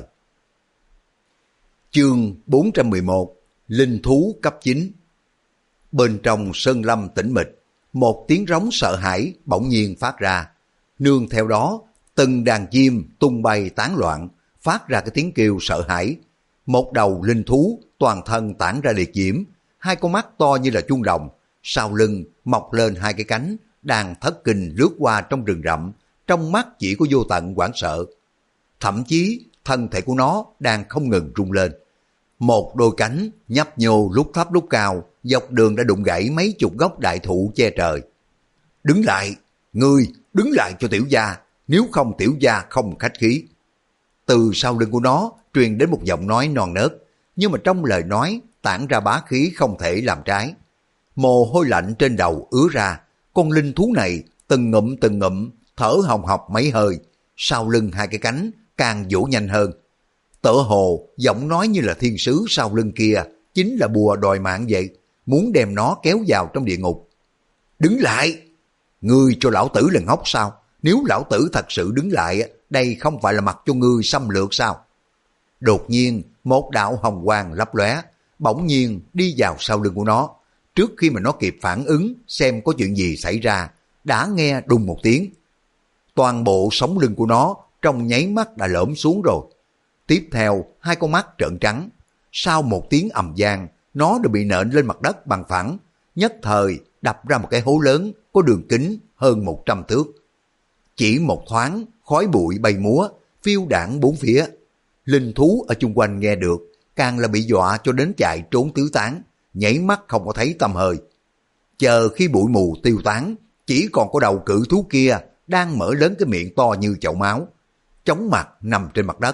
Chương bốn trăm mười một, Linh thú cấp chín. Bên trong sơn lâm tĩnh mịch, một tiếng rống sợ hãi bỗng nhiên phát ra. Nương theo đó, từng đàn chim tung bay tán loạn, phát ra cái tiếng kêu sợ hãi. Một đầu linh thú toàn thân tản ra liệt diễm, hai con mắt to như là chuông đồng, sau lưng mọc lên hai cái cánh, đang thất kinh lướt qua trong rừng rậm, trong mắt chỉ có vô tận hoảng sợ. Thậm chí thân thể của nó đang không ngừng rung lên. Một đôi cánh nhấp nhô lúc thấp lúc cao, dọc đường đã đụng gãy mấy chục gốc đại thụ che trời. Đứng lại, ngươi đứng lại cho tiểu gia, nếu không tiểu gia không khách khí. Từ sau lưng của nó truyền đến một giọng nói non nớt, nhưng mà trong lời nói tản ra bá khí không thể làm trái. Mồ hôi lạnh trên đầu ứa ra, con linh thú này từng ngụm từng ngụm thở hồng hộc mấy hơi, sau lưng hai cái cánh càng vỗ nhanh hơn. Tựa hồ giọng nói như là thiên sứ sau lưng kia chính là bùa đòi mạng vậy, muốn đem nó kéo vào trong địa ngục. Đứng lại! Ngươi cho lão tử là ngốc sao? Nếu lão tử thật sự đứng lại, đây không phải là mặc cho ngươi xâm lược sao? Đột nhiên, một đạo hồng quang lấp lóe, bỗng nhiên đi vào sau lưng của nó. Trước khi mà nó kịp phản ứng xem có chuyện gì xảy ra, đã nghe đùng một tiếng. Toàn bộ sống lưng của nó trong nháy mắt đã lõm xuống rồi. Tiếp theo, hai con mắt trợn trắng. Sau một tiếng ầm vang, nó đã bị nện lên mặt đất bằng phẳng, nhất thời đập ra một cái hố lớn có đường kính hơn một trăm thước. Chỉ một thoáng, khói bụi bay múa, phiêu đảng bốn phía. Linh thú ở chung quanh nghe được, càng là bị dọa cho đến chạy trốn tứ tán, nhảy mắt không có thấy tăm hơi. Chờ khi bụi mù tiêu tán, chỉ còn có đầu cự thú kia đang mở lớn cái miệng to như chậu máu, chóng mặt nằm trên mặt đất,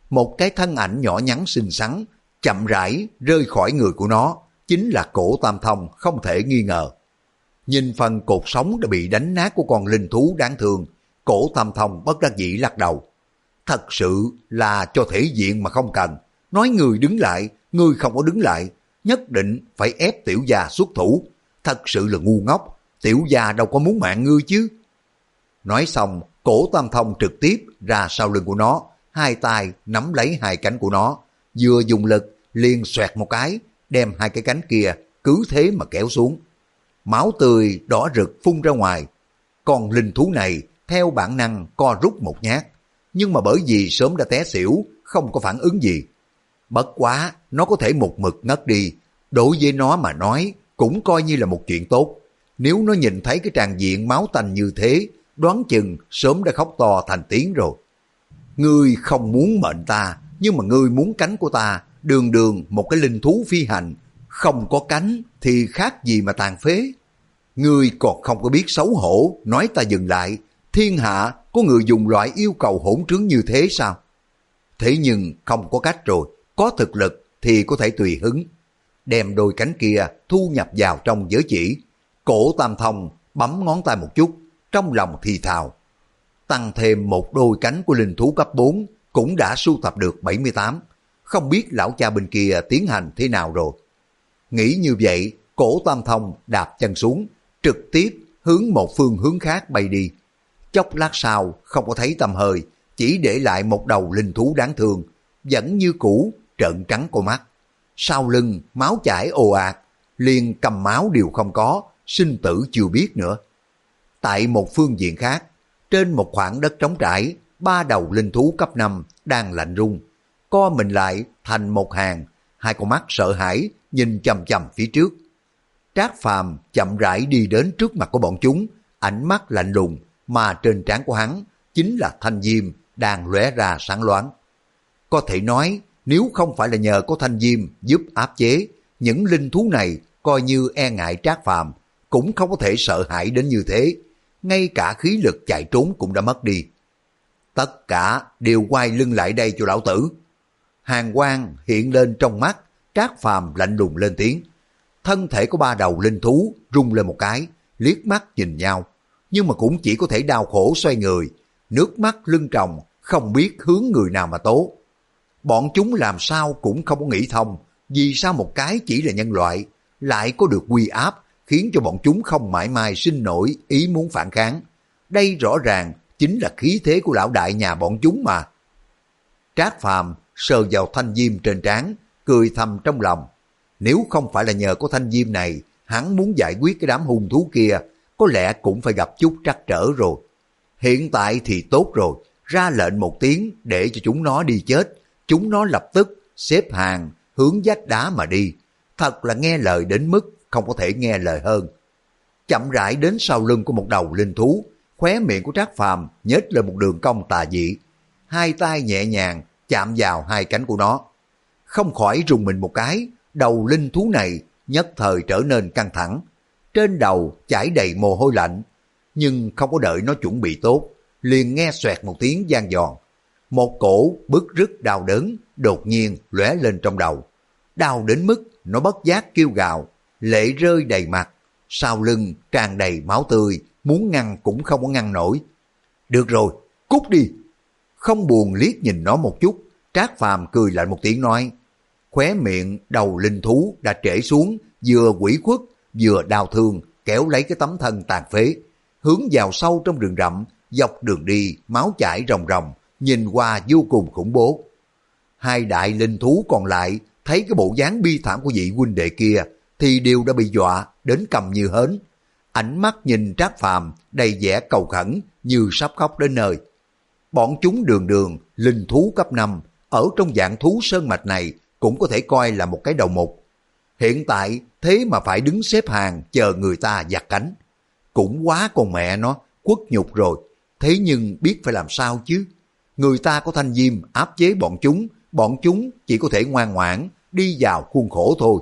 một cái thân ảnh nhỏ nhắn xinh xắn, chậm rãi rơi khỏi người của nó, chính là Cổ Tam Thông không thể nghi ngờ. Nhìn phần cột sống đã bị đánh nát của con linh thú đáng thương, Cổ Tam Thông bất đắc dĩ lắc đầu. Thật sự là cho thể diện mà không cần, nói người đứng lại, người không có đứng lại, nhất định phải ép tiểu gia xuất thủ, thật sự là ngu ngốc, tiểu gia đâu có muốn mạng ngươi chứ. Nói xong, Cổ Tam Thông trực tiếp ra sau lưng của nó, hai tay nắm lấy hai cánh của nó, vừa dùng lực liền xoẹt một cái, đem hai cái cánh kia cứ thế mà kéo xuống. Máu tươi đỏ rực phun ra ngoài. Con linh thú này theo bản năng co rút một nhát, nhưng mà bởi vì sớm đã té xỉu, không có phản ứng gì. Bất quá, nó có thể một mực ngất đi, đối với nó mà nói cũng coi như là một chuyện tốt. Nếu nó nhìn thấy cái tràng diện máu tanh như thế, đoán chừng sớm đã khóc to thành tiếng rồi. Ngươi không muốn mệnh ta, nhưng mà ngươi muốn cánh của ta, đường đường một cái linh thú phi hành, không có cánh thì khác gì mà tàn phế. Ngươi còn không có biết xấu hổ, nói ta dừng lại, thiên hạ có người dùng loại yêu cầu hỗn trướng như thế sao? Thế nhưng không có cách rồi, có thực lực thì có thể tùy hứng. Đem đôi cánh kia thu nhập vào trong giới chỉ. Cổ Tam Thông bấm ngón tay một chút, trong lòng thì thào. Tăng thêm một đôi cánh của linh thú cấp bốn cũng đã sưu tập được bảy mươi tám. Không biết lão cha bên kia tiến hành thế nào rồi. Nghĩ như vậy, Cổ Tam Thông đạp chân xuống, trực tiếp hướng một phương hướng khác bay đi. Chốc lát sau không có thấy tăm hơi, chỉ để lại một đầu linh thú đáng thương, vẫn như cũ trợn trắng con mắt. Sau lưng máu chảy ồ ạt, liền cầm máu đều không có, sinh tử chưa biết nữa. Tại một phương diện khác, trên một khoảng đất trống trải, ba đầu linh thú cấp năm đang lạnh run, co mình lại thành một hàng, hai con mắt sợ hãi nhìn chằm chằm phía trước. Trác Phàm chậm rãi đi đến trước mặt của bọn chúng, ánh mắt lạnh lùng, mà trên trán của hắn chính là thanh diêm đang lóe ra sáng loáng. Có thể nói, nếu không phải là nhờ có thanh diêm giúp áp chế, những linh thú này coi như e ngại Trác Phàm cũng không có thể sợ hãi đến như thế, ngay cả khí lực chạy trốn cũng đã mất đi. Tất cả đều quay lưng lại đây cho lão tử. Hàn quang hiện lên trong mắt, Trác Phàm lạnh lùng lên tiếng. Thân thể của ba đầu linh thú rung lên một cái, liếc mắt nhìn nhau, nhưng mà cũng chỉ có thể đau khổ xoay người, nước mắt lưng tròng, không biết hướng người nào mà tố. Bọn chúng làm sao cũng không có nghĩ thông, vì sao một cái chỉ là nhân loại, lại có được uy áp, khiến cho bọn chúng không mãi mai sinh nổi ý muốn phản kháng. Đây rõ ràng chính là khí thế của lão đại nhà bọn chúng mà. Trác Phàm sờ vào thanh diêm trên trán, cười thầm trong lòng. Nếu không phải là nhờ có thanh diêm này, hắn muốn giải quyết cái đám hung thú kia, có lẽ cũng phải gặp chút trắc trở rồi. Hiện tại thì tốt rồi, ra lệnh một tiếng để cho chúng nó đi chết, chúng nó lập tức xếp hàng hướng vách đá mà đi. Thật là nghe lời đến mức không có thể nghe lời hơn. Chậm rãi đến sau lưng của một đầu linh thú, khóe miệng của Trác Phàm nhếch lên một đường cong tà dị, hai tay nhẹ nhàng chạm vào hai cánh của nó. Không khỏi rùng mình một cái, đầu linh thú này nhất thời trở nên căng thẳng, trên đầu chảy đầy mồ hôi lạnh, nhưng không có đợi nó chuẩn bị tốt, liền nghe xoẹt một tiếng vang giòn. Một cổ bứt rứt đau đớn đột nhiên lóe lên trong đầu, đau đến mức nó bất giác kêu gào, lệ rơi đầy mặt, sau lưng tràn đầy máu tươi, muốn ngăn cũng không có ngăn nổi. Được rồi, cút đi. Không buồn liếc nhìn nó một chút, Trác Phàm cười lại một tiếng nói. Khóe miệng đầu linh thú đã trễ xuống, vừa quỷ khuất vừa đau thương kéo lấy cái tấm thân tàn phế, hướng vào sâu trong rừng rậm. Dọc đường đi máu chảy ròng ròng, nhìn qua vô cùng khủng bố. Hai đại linh thú còn lại thấy cái bộ dáng bi thảm của vị huynh đệ kia thì đều đã bị dọa đến cầm như hến, ánh mắt nhìn Trác Phàm đầy vẻ cầu khẩn như sắp khóc đến nơi. Bọn chúng đường đường linh thú cấp năm ở trong dạng thú sơn mạch này cũng có thể coi là một cái đầu mục. Hiện tại thế mà phải đứng xếp hàng chờ người ta giặt cánh, cũng quá con mẹ nó quất nhục rồi. Thế nhưng biết phải làm sao chứ? Người ta có thanh diêm áp chế bọn chúng, bọn chúng chỉ có thể ngoan ngoãn đi vào khuôn khổ thôi.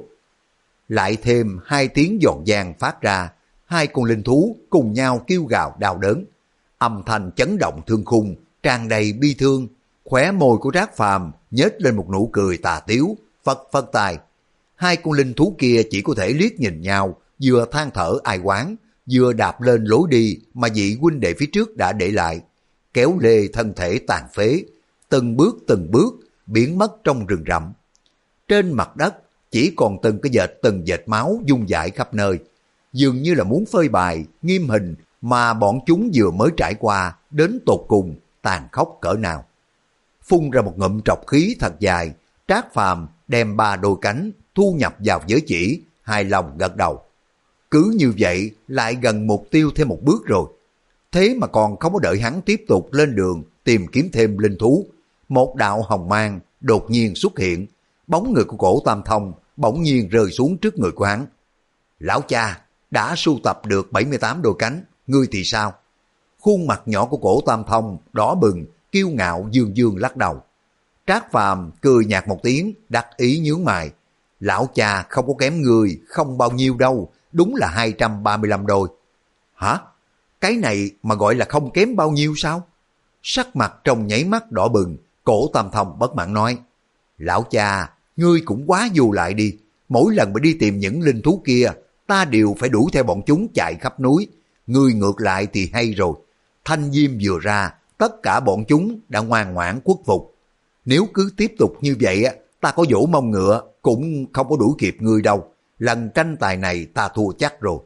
Lại thêm hai tiếng giòn vang phát ra, hai con linh thú cùng nhau kêu gào đau đớn, âm thanh chấn động thương khung, tràn đầy bi thương. Khóe môi của Trác Phàm nhếch lên một nụ cười tà tiếu, phất phất tay. Hai con linh thú kia chỉ có thể liếc nhìn nhau, vừa than thở ai oán, vừa đạp lên lối đi mà vị huynh đệ phía trước đã để lại, kéo lê thân thể tàn phế, từng bước từng bước biến mất trong rừng rậm. Trên mặt đất chỉ còn từng cái vệt từng vệt máu dung dãi khắp nơi, dường như là muốn phơi bày nghiêm hình mà bọn chúng vừa mới trải qua đến tột cùng tàn khốc cỡ nào. Phun ra một ngụm trọc khí thật dài, Trác Phàm đem ba đôi cánh thu nhập vào giới chỉ, hài lòng gật đầu. Cứ như vậy lại gần mục tiêu thêm một bước rồi. Thế mà còn không có đợi hắn tiếp tục lên đường tìm kiếm thêm linh thú, một đạo hồng mang đột nhiên xuất hiện, bóng người của Cổ Tam Thông bỗng nhiên rơi xuống trước người của hắn. Lão cha, đã sưu tập được bảy mươi tám đôi cánh, ngươi thì sao? Khuôn mặt nhỏ của Cổ Tam Thông đỏ bừng, kiêu ngạo dương dương lắc đầu. Trác Phàm cười nhạt một tiếng, đắc ý nhướng mày. Lão cha không có kém người, không bao nhiêu đâu, đúng là hai trăm ba mươi lăm đôi. Hả? Cái này mà gọi là không kém bao nhiêu sao? Sắc mặt trong nháy mắt đỏ bừng, Cổ Tam Thông bất mãn nói. Lão cha, ngươi cũng quá dù lại đi. Mỗi lần mà đi tìm những linh thú kia, ta đều phải đuổi theo bọn chúng chạy khắp núi. Ngươi ngược lại thì hay rồi. Thanh diêm vừa ra, tất cả bọn chúng đã ngoan ngoãn khuất phục. Nếu cứ tiếp tục như vậy, ta có vỗ mông ngựa cũng không có đuổi kịp ngươi đâu. Lần tranh tài này ta thua chắc rồi.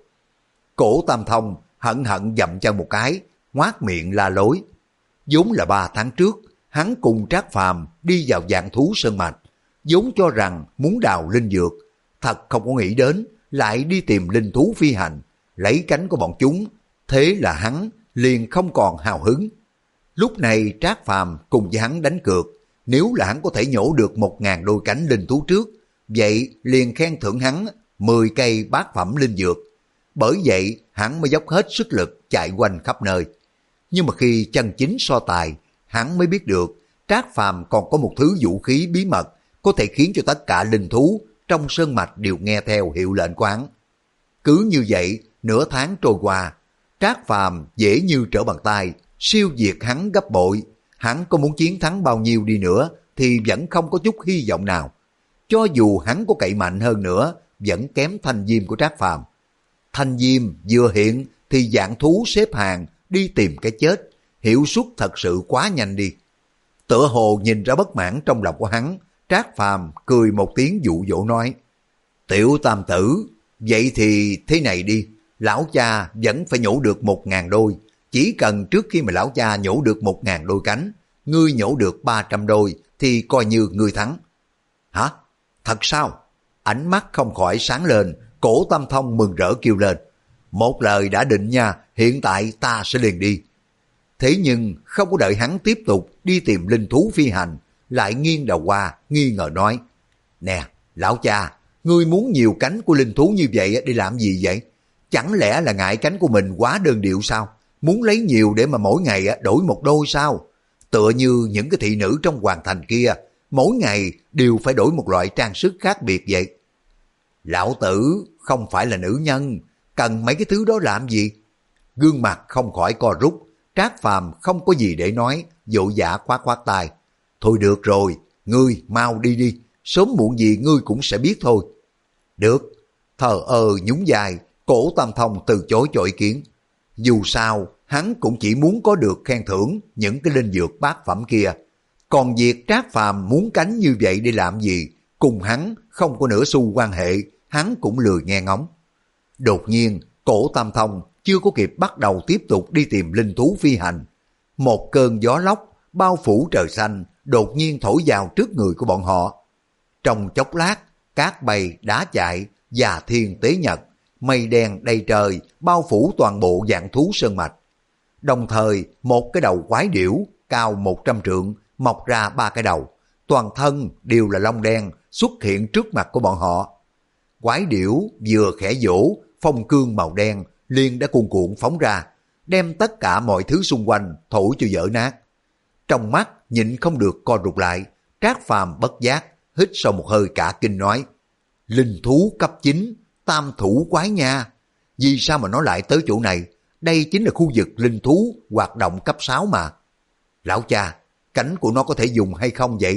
Cổ Tam Thông hận hận dậm chân một cái, ngoác miệng la lối. Vốn là ba tháng trước, hắn cùng Trác Phàm đi vào Vạn Thú Sơn Mạch, vốn cho rằng muốn đào linh dược, thật không có nghĩ đến lại đi tìm linh thú phi hành, lấy cánh của bọn chúng, thế là hắn liền không còn hào hứng. Lúc này Trác Phàm cùng với hắn đánh cược, nếu là hắn có thể nhổ được một ngàn đôi cánh linh thú trước, vậy liền khen thưởng hắn mười cây bát phẩm linh dược. Bởi vậy hắn mới dốc hết sức lực chạy quanh khắp nơi. Nhưng mà khi chân chính so tài, hắn mới biết được Trác Phàm còn có một thứ vũ khí bí mật có thể khiến cho tất cả linh thú trong sơn mạch đều nghe theo hiệu lệnh của hắn. Cứ như vậy, nửa tháng trôi qua, Trác Phàm dễ như trở bàn tay, siêu việt hắn gấp bội. Hắn có muốn chiến thắng bao nhiêu đi nữa thì vẫn không có chút hy vọng nào. Cho dù hắn có cậy mạnh hơn nữa, vẫn kém thanh diêm của Trác Phàm. Thanh diêm vừa hiện thì Vạn Thú xếp hàng đi tìm cái chết, hiệu suất thật sự quá nhanh đi. Tựa hồ nhìn ra bất mãn trong lòng của hắn, Trác Phàm cười một tiếng dụ dỗ nói. Tiểu tam tử, vậy thì thế này đi, lão cha vẫn phải nhổ được một ngàn đôi. Chỉ cần trước khi mà lão cha nhổ được một ngàn đôi cánh, ngươi nhổ được ba trăm đôi thì coi như ngươi thắng. Hả? Thật sao? Ánh mắt không khỏi sáng lên, Cổ Tam Thông mừng rỡ kêu lên. Một lời đã định nha, hiện tại ta sẽ liền đi. Thế nhưng không có đợi hắn tiếp tục đi tìm linh thú phi hành, lại nghiêng đầu qua, nghi ngờ nói. Nè, lão cha, ngươi muốn nhiều cánh của linh thú như vậy để làm gì vậy? Chẳng lẽ là ngại cánh của mình quá đơn điệu sao? Muốn lấy nhiều để mà mỗi ngày đổi một đôi sao? Tựa như những cái thị nữ trong hoàng thành kia, mỗi ngày đều phải đổi một loại trang sức khác biệt vậy. Lão tử không phải là nữ nhân, cần mấy cái thứ đó làm gì? Gương mặt không khỏi co rút, Trác Phàm không có gì để nói, vội vã khoát khoát tay. Thôi được rồi, ngươi mau đi đi, sớm muộn gì ngươi cũng sẽ biết thôi. Được, thờ ơ nhún vai, Cổ Tam Thông từ chối cho ý kiến. Dù sao, hắn cũng chỉ muốn có được khen thưởng những cái linh dược bát phẩm kia. Còn việc Trác Phàm muốn cánh như vậy để làm gì, cùng hắn không có nửa xu quan hệ, hắn cũng lười nghe ngóng. Đột nhiên, Cổ Tam Thông chưa có kịp bắt đầu tiếp tục đi tìm linh thú phi hành. Một cơn gió lốc bao phủ trời xanh đột nhiên thổi vào trước người của bọn họ. Trong chốc lát, cát bay đá chạy, già thiên tế nhật, mây đen đầy trời bao phủ toàn bộ Vạn Thú Sơn Mạch. Đồng thời, một cái đầu quái điểu cao một trăm trượng mọc ra ba cái đầu, toàn thân đều là lông đen xuất hiện trước mặt của bọn họ. Quái điểu vừa khẽ vỗ, phong cương màu đen liền đã cuồn cuộn phóng ra, đem tất cả mọi thứ xung quanh thổi cho vỡ nát. Trong mắt nhịn không được co rụt lại, Trác Phàm bất giác hít sâu một hơi cả kinh nói. Linh thú cấp chín, tam thủ quái nha. Vì sao mà nó lại tới chỗ này? Đây chính là khu vực linh thú hoạt động cấp sáu mà. Lão cha, cánh của nó có thể dùng hay không vậy?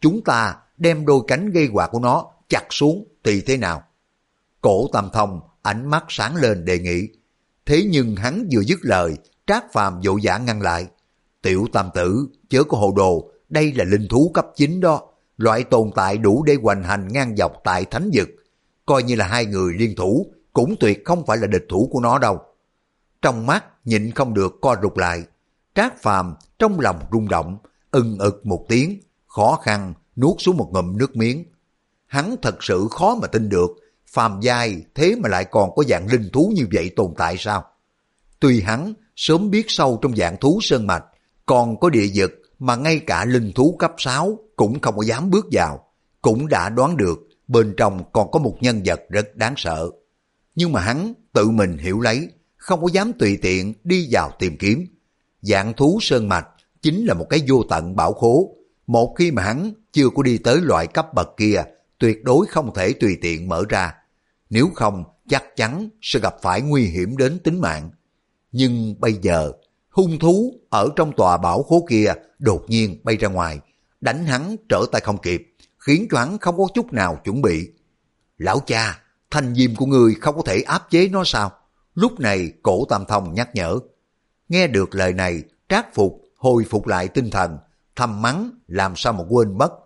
chúng ta đem đôi cánh gây quạt của nó chặt xuống thì thế nào? Cổ Tam Thông ánh mắt sáng lên đề nghị. Thế nhưng hắn vừa dứt lời, Trác Phàm vội vã ngăn lại. Tiểu Tam tử, chớ có hồ đồ, đây là linh thú cấp chín đó, loại tồn tại đủ để hoành hành ngang dọc tại thánh vực. Coi như là hai người liên thủ, cũng tuyệt không phải là địch thủ của nó đâu. Trong mắt nhịn không được co rụt lại. Trác Phàm trong lòng rung động, ưng ực một tiếng, khó khăn nuốt xuống một ngụm nước miếng. Hắn thật sự khó mà tin được, phàm giai thế mà lại còn có dạng linh thú như vậy tồn tại sao? Tuy hắn sớm biết sâu trong dạng thú sơn mạch, còn có địa vực mà ngay cả linh thú cấp sáu cũng không có dám bước vào, cũng đã đoán được bên trong còn có một nhân vật rất đáng sợ. Nhưng mà hắn tự mình hiểu lấy, không có dám tùy tiện đi vào tìm kiếm. Dạng thú sơn mạch chính là một cái vô tận bảo khố, một khi mà hắn chưa có đi tới loại cấp bậc kia, tuyệt đối không thể tùy tiện mở ra. Nếu không, chắc chắn sẽ gặp phải nguy hiểm đến tính mạng. Nhưng bây giờ, hung thú ở trong tòa bảo khố kia đột nhiên bay ra ngoài, đánh hắn trở tay không kịp, khiến cho hắn không có chút nào chuẩn bị. Lão cha, thanh diêm của ngươi không có thể áp chế nó sao? Lúc này Cổ Tam Thông nhắc nhở. Nghe được lời này, Trác Phục hồi phục lại tinh thần, thầm mắng làm sao mà quên mất.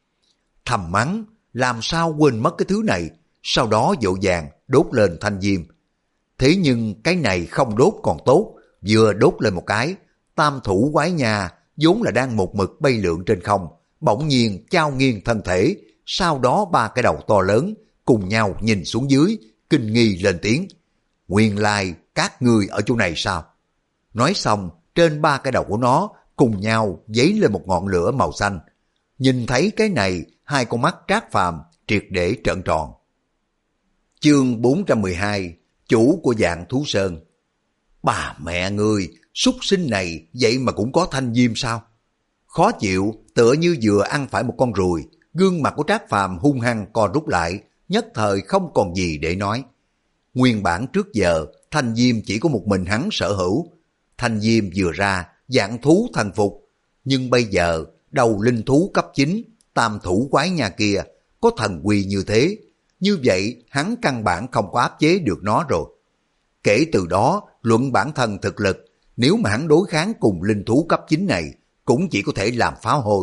Thầm mắng làm sao quên mất cái thứ này, sau đó vội vàng đốt lên thanh diêm. Thế nhưng cái này không đốt còn tốt, vừa đốt lên một cái, tam thủ quái nhà vốn là đang một mực bay lượn trên không, bỗng nhiên chao nghiêng thân thể, sau đó ba cái đầu to lớn cùng nhau nhìn xuống dưới, kinh nghi lên tiếng. Nguyên lai các ngươi ở chỗ này sao? Nói xong, trên ba cái đầu của nó cùng nhau dấy lên một ngọn lửa màu xanh. Nhìn thấy cái này, hai con mắt Trác Phàm triệt để trợn tròn. Chương bốn trăm mười hai, chủ của dạng thú sơn. Bà mẹ ngươi, súc sinh này vậy mà cũng có thanh diêm sao? Khó chịu, tựa như vừa ăn phải một con ruồi, gương mặt của Trác Phàm hung hăng co rút lại, nhất thời không còn gì để nói. Nguyên bản trước giờ, thanh diêm chỉ có một mình hắn sở hữu. Thanh diêm vừa ra, dạng thú thần phục, nhưng bây giờ đầu linh thú cấp chín, tam thủ quái nhà kia có thần uy như thế, như vậy hắn căn bản không có áp chế được nó rồi. Kể từ đó, luận bản thân thực lực, nếu mà hắn đối kháng cùng linh thú cấp chín này, cũng chỉ có thể làm pháo hôi.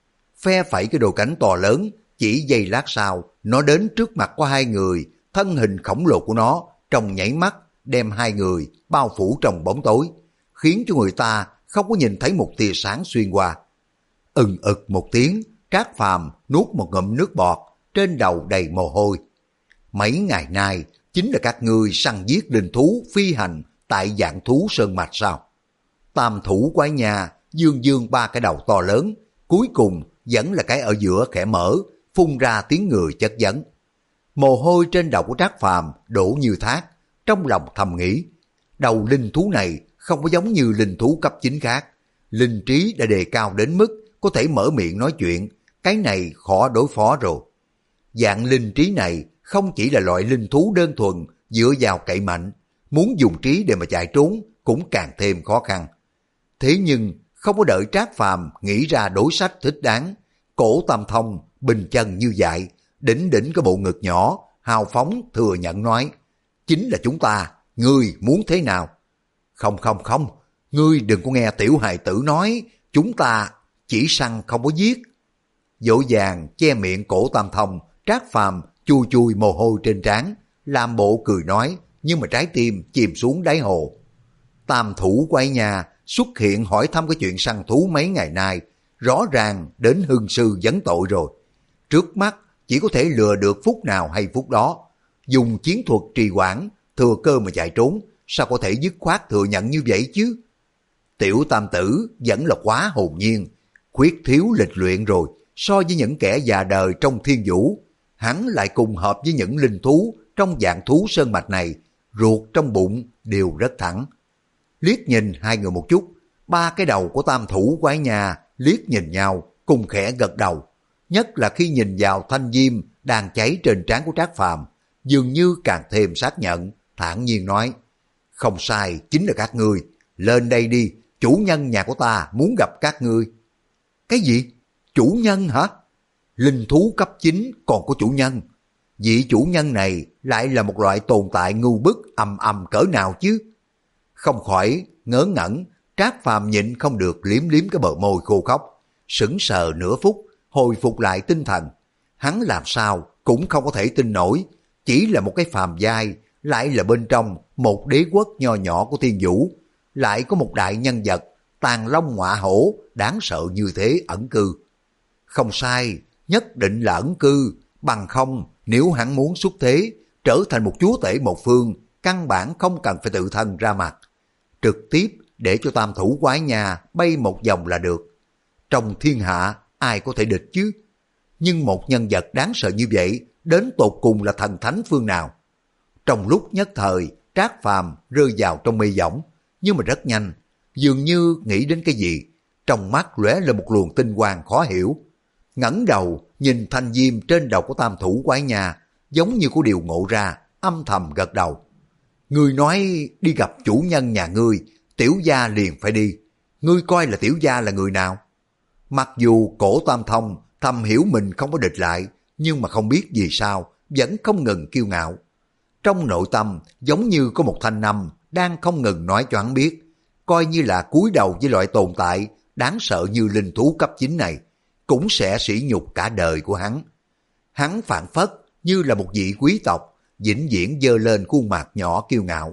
Phe phẩy cái đôi cánh to lớn, chỉ giây lát sau, nó đến trước mặt của hai người, thân hình khổng lồ của nó trong nháy mắt đem hai người bao phủ trong bóng tối, khiến cho người ta không có nhìn thấy một tia sáng xuyên qua. Ừng ực một tiếng, Trác Phàm nuốt một ngụm nước bọt, trên đầu đầy mồ hôi. Mấy ngày nay chính là các ngươi săn giết linh thú phi hành tại dạng thú sơn mạch sao? Tam thủ quái nhà dương dương ba cái đầu to lớn, cuối cùng vẫn là cái ở giữa khẽ mở, phun ra tiếng người chất vấn. Mồ hôi trên đầu của Trác Phàm đổ như thác, trong lòng thầm nghĩ, đầu linh thú này không có giống như linh thú cấp chín khác, linh trí đã đề cao đến mức có thể mở miệng nói chuyện, cái này khó đối phó rồi. Dạng linh trí này không chỉ là loại linh thú đơn thuần dựa vào cậy mạnh, muốn dùng trí để mà chạy trốn cũng càng thêm khó khăn. Thế nhưng không có đợi Trác Phàm nghĩ ra đối sách thích đáng, Cổ Tam Thông bình chân như vậy, đỉnh đỉnh cái bộ ngực nhỏ, hào phóng thừa nhận nói, chính là chúng ta, ngươi muốn thế nào? Không không không, ngươi đừng có nghe tiểu hài tử nói, chúng ta chỉ săn không có giết. Dỗ dàng che miệng Cổ Tam Thông, Trác Phàm chui chui mồ hôi trên trán, làm bộ cười nói, nhưng mà trái tim chìm xuống đáy hồ. Tam thủ quay nhà xuất hiện hỏi thăm cái chuyện săn thú mấy ngày nay, rõ ràng đến hương sư vấn tội rồi. Trước mắt chỉ có thể lừa được phút nào hay phút đó, dùng chiến thuật trì hoãn, thừa cơ mà chạy trốn, sao có thể dứt khoát thừa nhận như vậy chứ? Tiểu tam tử vẫn là quá hồn nhiên, khuyết thiếu lịch luyện rồi, so với những kẻ già đời trong thiên vũ, hắn lại cùng hợp với những linh thú trong dạng thú sơn mạch này, ruột trong bụng đều rất thẳng. Liếc nhìn hai người một chút, ba cái đầu của tam thủ quái nhà liếc nhìn nhau, cùng khẽ gật đầu. Nhất là khi nhìn vào thanh diêm đang cháy trên trán của Trác Phàm, dường như càng thêm xác nhận, thản nhiên nói, không sai, chính là các ngươi, lên đây đi, chủ nhân nhà của ta muốn gặp các ngươi. Cái gì? Chủ nhân hả? linh thú cấp chín còn có chủ nhân. Vị chủ nhân này lại là một loại tồn tại ngưu bức ầm ầm cỡ nào chứ? Không khỏi ngớ ngẩn, Trác Phàm nhịn không được liếm liếm cái bờ môi khô khốc, sững sờ nửa phút, hồi phục lại tinh thần. Hắn làm sao cũng không có thể tin nổi, chỉ là một cái phàm giai, lại là bên trong một đế quốc nho nhỏ của thiên vũ, lại có một đại nhân vật tàn long ngọa hổ đáng sợ như thế ẩn cư. Không sai, nhất định là ẩn cư, bằng không nếu hắn muốn xuất thế, trở thành một chúa tể một phương, căn bản không cần phải tự thân ra mặt. Trực tiếp để cho tam thủ quái nhà bay một vòng là được. Trong thiên hạ ai có thể địch chứ? Nhưng một nhân vật đáng sợ như vậy, đến tột cùng là thần thánh phương nào? Trong lúc nhất thời, Trác Phàm rơi vào trong mê võng, nhưng mà rất nhanh, dường như nghĩ đến cái gì, trong mắt lóe lên một luồng tinh quang khó hiểu. Ngẩng đầu nhìn thanh diêm trên đầu của tam thủ quái nhà, giống như có điều ngộ ra, âm thầm gật đầu. Ngươi nói đi gặp chủ nhân nhà ngươi, tiểu gia liền phải đi. Ngươi coi là tiểu gia là người nào? Mặc dù cổ tam thông thầm hiểu mình không có địch lại, nhưng mà không biết vì sao vẫn không ngừng kiêu ngạo. Trong nội tâm giống như có một thanh âm đang không ngừng nói cho hắn biết, coi như là cúi đầu với loại tồn tại đáng sợ như linh thú cấp chín này, cũng sẽ sỉ nhục cả đời của hắn. Hắn phản phất như là một vị quý tộc, vĩnh viễn giơ lên khuôn mặt nhỏ kiêu ngạo.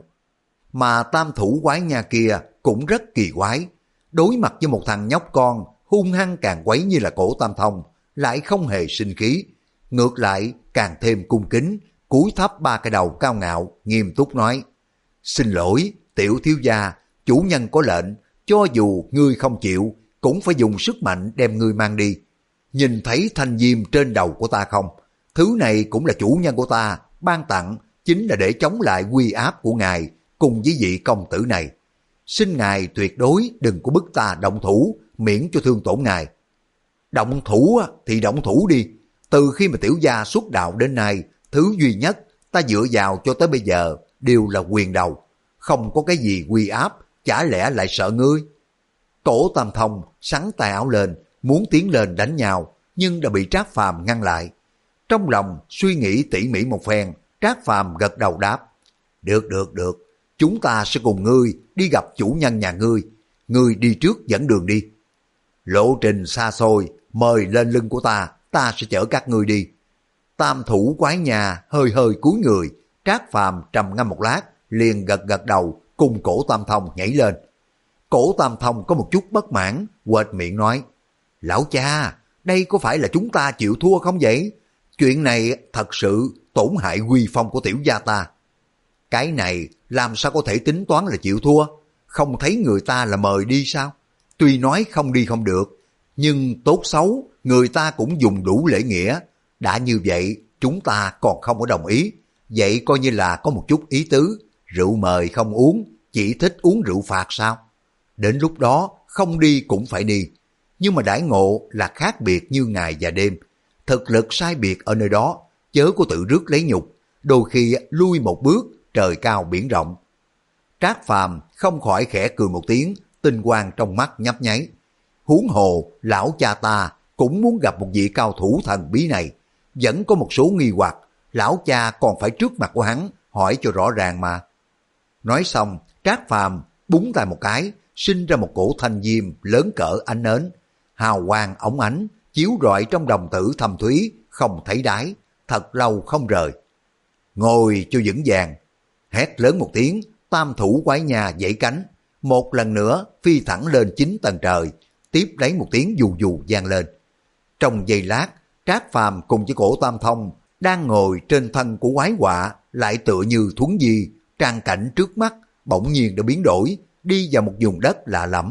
Mà tam thủ quái nha kia cũng rất kỳ quái, đối mặt với một thằng nhóc con hung hăng càng quấy như là cổ tam thông, lại không hề sinh khí, ngược lại càng thêm cung kính, cúi thấp ba cái đầu cao ngạo, nghiêm túc nói: Xin lỗi, tiểu thiếu gia, chủ nhân có lệnh, cho dù ngươi không chịu, cũng phải dùng sức mạnh đem ngươi mang đi. Nhìn thấy thanh diêm trên đầu của ta không? Thứ này cũng là chủ nhân của ta ban tặng, chính là để chống lại uy áp của ngài cùng với vị công tử này. Xin ngài tuyệt đối đừng có bức ta động thủ, miễn cho thương tổn ngài. Động thủ thì động thủ đi. Từ khi mà tiểu gia xuất đạo đến nay, thứ duy nhất ta dựa vào cho tới bây giờ đều là quyền đầu. Không có cái gì uy áp, chả lẽ lại sợ ngươi? Cổ tam thông sắn tay áo lên, muốn tiến lên đánh nhau, nhưng đã bị Trác Phàm ngăn lại. Trong lòng suy nghĩ tỉ mỉ một phen, Trác Phàm gật đầu đáp: Được được được, chúng ta sẽ cùng ngươi đi gặp chủ nhân nhà ngươi. Ngươi đi trước dẫn đường đi. Lộ trình xa xôi, mời lên lưng của ta, ta sẽ chở các ngươi đi. Tam thủ quái nhà hơi hơi cúi người, Trác Phàm trầm ngâm một lát, liền gật gật đầu cùng cổ tam thông nhảy lên. Cổ tam thông có một chút bất mãn, quệt miệng nói: Lão cha, đây có phải là chúng ta chịu thua không vậy? Chuyện này thật sự tổn hại uy phong của tiểu gia ta. Cái này làm sao có thể tính toán là chịu thua? Không thấy người ta là mời đi sao? Tuy nói không đi không được, nhưng tốt xấu người ta cũng dùng đủ lễ nghĩa. Đã như vậy chúng ta còn không có đồng ý, vậy coi như là có một chút ý tứ. Rượu mời không uống, chỉ thích uống rượu phạt sao? Đến lúc đó không đi cũng phải đi. Nhưng mà đãi ngộ là khác biệt như ngày và đêm. Thực lực sai biệt ở nơi đó, chớ có tự rước lấy nhục. Đôi khi lui một bước, trời cao biển rộng. Trác Phàm không khỏi khẽ cười một tiếng, tinh quang trong mắt nhấp nháy. Huống hồ, lão cha ta cũng muốn gặp một vị cao thủ thần bí này. Vẫn có một số nghi hoặc, lão cha còn phải trước mặt của hắn hỏi cho rõ ràng mà. Nói xong, Trác Phàm búng tay một cái, sinh ra một cổ thanh diêm lớn cỡ ánh nến. Hào quang óng ánh, chiếu rọi trong đồng tử thâm thúy, không thấy đáy, thật lâu không rời. Ngồi cho vững vàng, hét lớn một tiếng, tam thủ quái nhà dãy cánh, một lần nữa phi thẳng lên chín tầng trời, tiếp lấy một tiếng dù dù vang lên. Trong giây lát, Trác Phàm cùng với cổ tam thông đang ngồi trên thân của quái quạ, lại tựa như thuấn di, trang cảnh trước mắt bỗng nhiên đã biến đổi, đi vào một vùng đất lạ lẫm.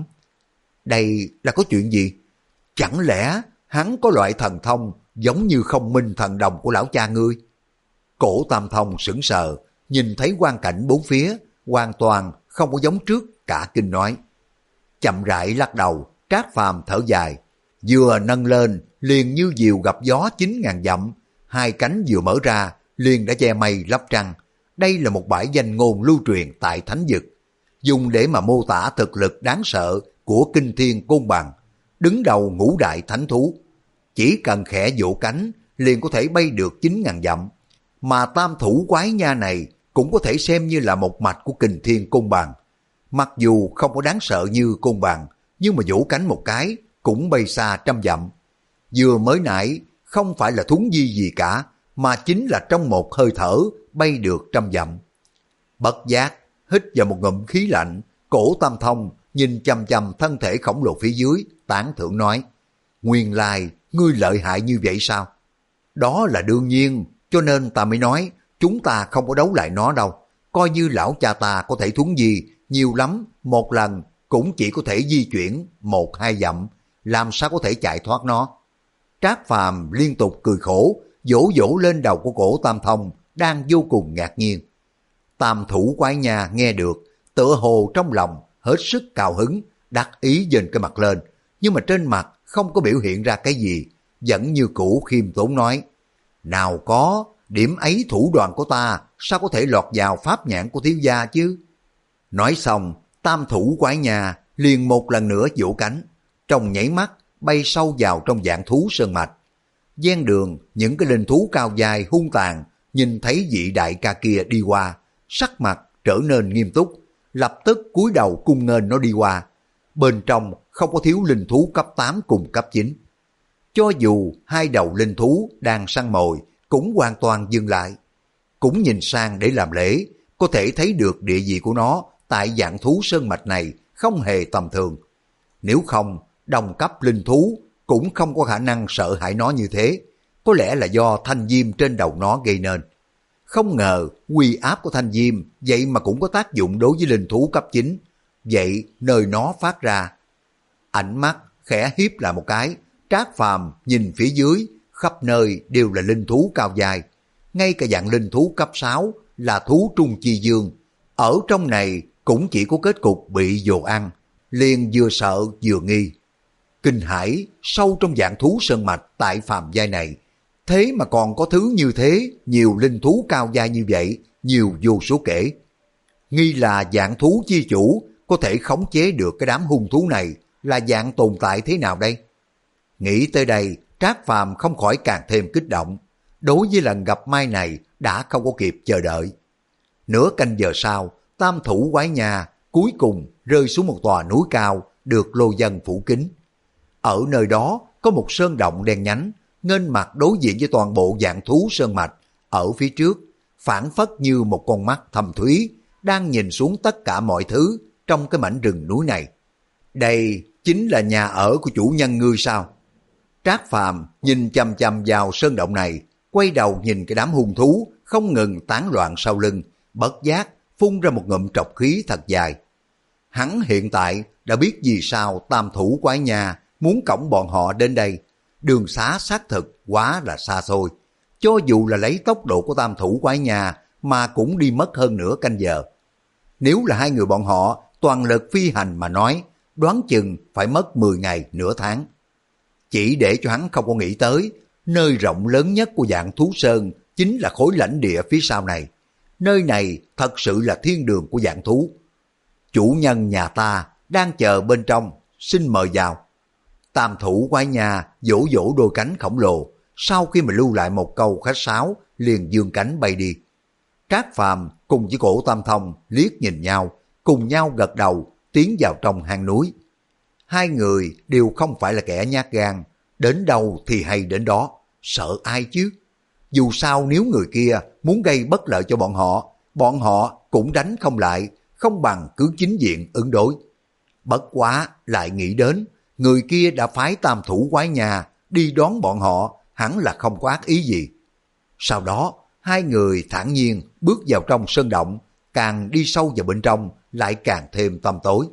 Đây là có chuyện gì? Chẳng lẽ hắn có loại thần thông giống như không minh thần đồng của lão cha ngươi? Cổ tam thông sững sờ, nhìn thấy quang cảnh bốn phía, hoàn toàn không có giống trước, cả kinh nói. Chậm rãi lắc đầu, Trác Phàm thở dài, vừa nâng lên liền như diều gặp gió chín ngàn dặm, hai cánh vừa mở ra liền đã che mây lấp trăng. Đây là một bãi danh ngôn lưu truyền tại thánh vực, dùng để mà mô tả thực lực đáng sợ của kinh thiên côn bằng, đứng đầu ngũ đại thánh thú. chỉ cần khẽ vỗ cánh liền có thể bay được chín ngàn dặm. Mà tam thủ quái nha này cũng có thể xem như là một mạch của kình thiên côn bằng. Mặc dù không có đáng sợ như côn bằng, nhưng mà vỗ cánh một cái cũng bay xa trăm dặm. Vừa mới nãy không phải là thuấn di gì cả, mà chính là trong một hơi thở bay được trăm dặm. Bất giác hít vào một ngụm khí lạnh, Cổ Tam Thông nhìn chằm chằm thân thể khổng lồ phía dưới, tán thưởng nói: nguyên lai ngươi lợi hại như vậy sao? Đó là đương nhiên, cho nên ta mới nói chúng ta không có đấu lại nó đâu. Coi như lão cha ta có thể thuấn di, nhiều lắm một lần cũng chỉ có thể di chuyển một hai dặm, làm sao có thể chạy thoát nó. Trác Phàm liên tục cười khổ, vỗ vỗ lên đầu của Cổ Tam Thông đang vô cùng ngạc nhiên. Tam thủ quái nha nghe được, tựa hồ trong lòng hết sức cao hứng, đắc ý dền cái mặt lên, nhưng mà trên mặt không có biểu hiện ra cái gì, vẫn như cũ khiêm tốn nói: nào có, điểm ấy thủ đoạn của ta sao có thể lọt vào pháp nhãn của thiếu gia chứ. Nói xong, tam thủ quái nha liền một lần nữa vỗ cánh, trong nhảy mắt bay sâu vào trong dạng thú sơn mạch. Ven đường, những cái linh thú cao dài hung tàn nhìn thấy vị đại ca kia đi qua, sắc mặt trở nên nghiêm túc, lập tức cúi đầu cung nghênh nó đi qua. Bên trong không có thiếu linh thú cấp tám cùng cấp chín. Cho dù hai đầu linh thú đang săn mồi cũng hoàn toàn dừng lại, cũng nhìn sang để làm lễ, có thể thấy được địa vị của nó tại dạng thú sơn mạch này không hề tầm thường. Nếu không, đồng cấp linh thú cũng không có khả năng sợ hãi nó như thế, có lẽ là do thanh diêm trên đầu nó gây nên. Không ngờ uy áp của thanh diêm vậy mà cũng có tác dụng đối với linh thú cấp chín, vậy nơi nó phát ra. Ánh mắt khẽ hiếp lại một cái, Trác Phàm nhìn phía dưới, khắp nơi đều là linh thú cao dài, ngay cả dạng linh thú cấp sáu là thú trung chi dương, ở trong này cũng chỉ có kết cục bị dồ ăn, liền vừa sợ vừa nghi. Kinh hãi, sâu trong dạng thú sơn mạch tại phàm giai này, thế mà còn có thứ như thế, nhiều linh thú cao giai như vậy, nhiều vô số kể. Nghi là dạng thú chi chủ có thể khống chế được cái đám hung thú này là dạng tồn tại thế nào đây? Nghĩ tới đây, Trác Phàm không khỏi càng thêm kích động. Đối với lần gặp mai này đã không có kịp chờ đợi. Nửa canh giờ sau, tam thủ quái nha cuối cùng rơi xuống một tòa núi cao được lô dân phủ kín. Ở nơi đó có một sơn động đen nhánh, nghênh mặt đối diện với toàn bộ dạng thú sơn mạch. Ở phía trước, phảng phất như một con mắt thâm thúy, đang nhìn xuống tất cả mọi thứ trong cái mảnh rừng núi này. Đây chính là nhà ở của chủ nhân ngươi sao? Trác Phàm nhìn chằm chằm vào sơn động này, quay đầu nhìn cái đám hung thú không ngừng tán loạn sau lưng, bất giác phun ra một ngụm trọc khí thật dài. Hắn hiện tại đã biết vì sao tam thủ quái nha muốn cõng bọn họ đến đây. Đường xá xác thực quá là xa xôi. Cho dù là lấy tốc độ của tam thủ quái nha mà cũng đi mất hơn nửa canh giờ. Nếu là hai người bọn họ toàn lực phi hành mà nói, đoán chừng phải mất mười ngày nửa tháng. Chỉ để cho hắn không có nghĩ tới, nơi rộng lớn nhất của dạng thú sơn chính là khối lãnh địa phía sau này. Nơi này thật sự là thiên đường của dạng thú. Chủ nhân nhà ta đang chờ bên trong, xin mời vào. Tam thủ quái nha vỗ vỗ đôi cánh khổng lồ, sau khi mà lưu lại một câu khách sáo, liền dương cánh bay đi. Trác Phàm cùng với Cổ Tam Thông liếc nhìn nhau, cùng nhau gật đầu, tiến vào trong hang núi. Hai người đều không phải là kẻ nhát gan, đến đâu thì hay đến đó, sợ ai chứ? Dù sao nếu người kia muốn gây bất lợi cho bọn họ, bọn họ cũng đánh không lại, không bằng cứ chính diện ứng đối. Bất quá lại nghĩ đến, người kia đã phái tam thủ quái nha đi đón bọn họ, hẳn là không có ác ý gì. Sau đó, hai người thản nhiên bước vào trong sơn động, càng đi sâu vào bên trong lại càng thêm tăm tối.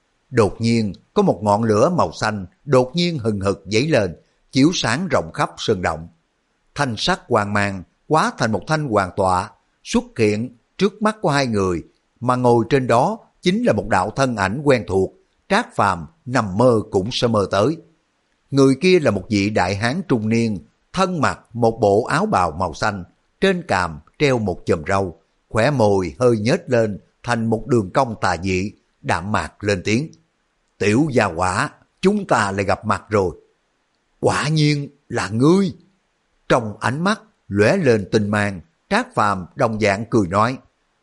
Đột nhiên có một ngọn lửa màu xanh đột nhiên hừng hực dấy lên, chiếu sáng rộng khắp sơn động. Thanh sắc hoàng mang hóa thành một thanh hoàng tọa xuất hiện trước mắt của hai người, mà ngồi trên đó chính là một đạo thân ảnh quen thuộc, Trác Phàm nằm mơ cũng sẽ mơ tới. Người kia là một vị đại hán trung niên, thân mặc một bộ áo bào màu xanh, trên cằm treo một chùm râu, khóe môi hơi nhếch lên thành một đường cong tà dị, đạm mạc lên tiếng: Tiểu gia hỏa, chúng ta lại gặp mặt rồi. quả nhiên là ngươi. Trong ánh mắt lóe lên tinh mang, Trác Phàm đồng dạng cười nói.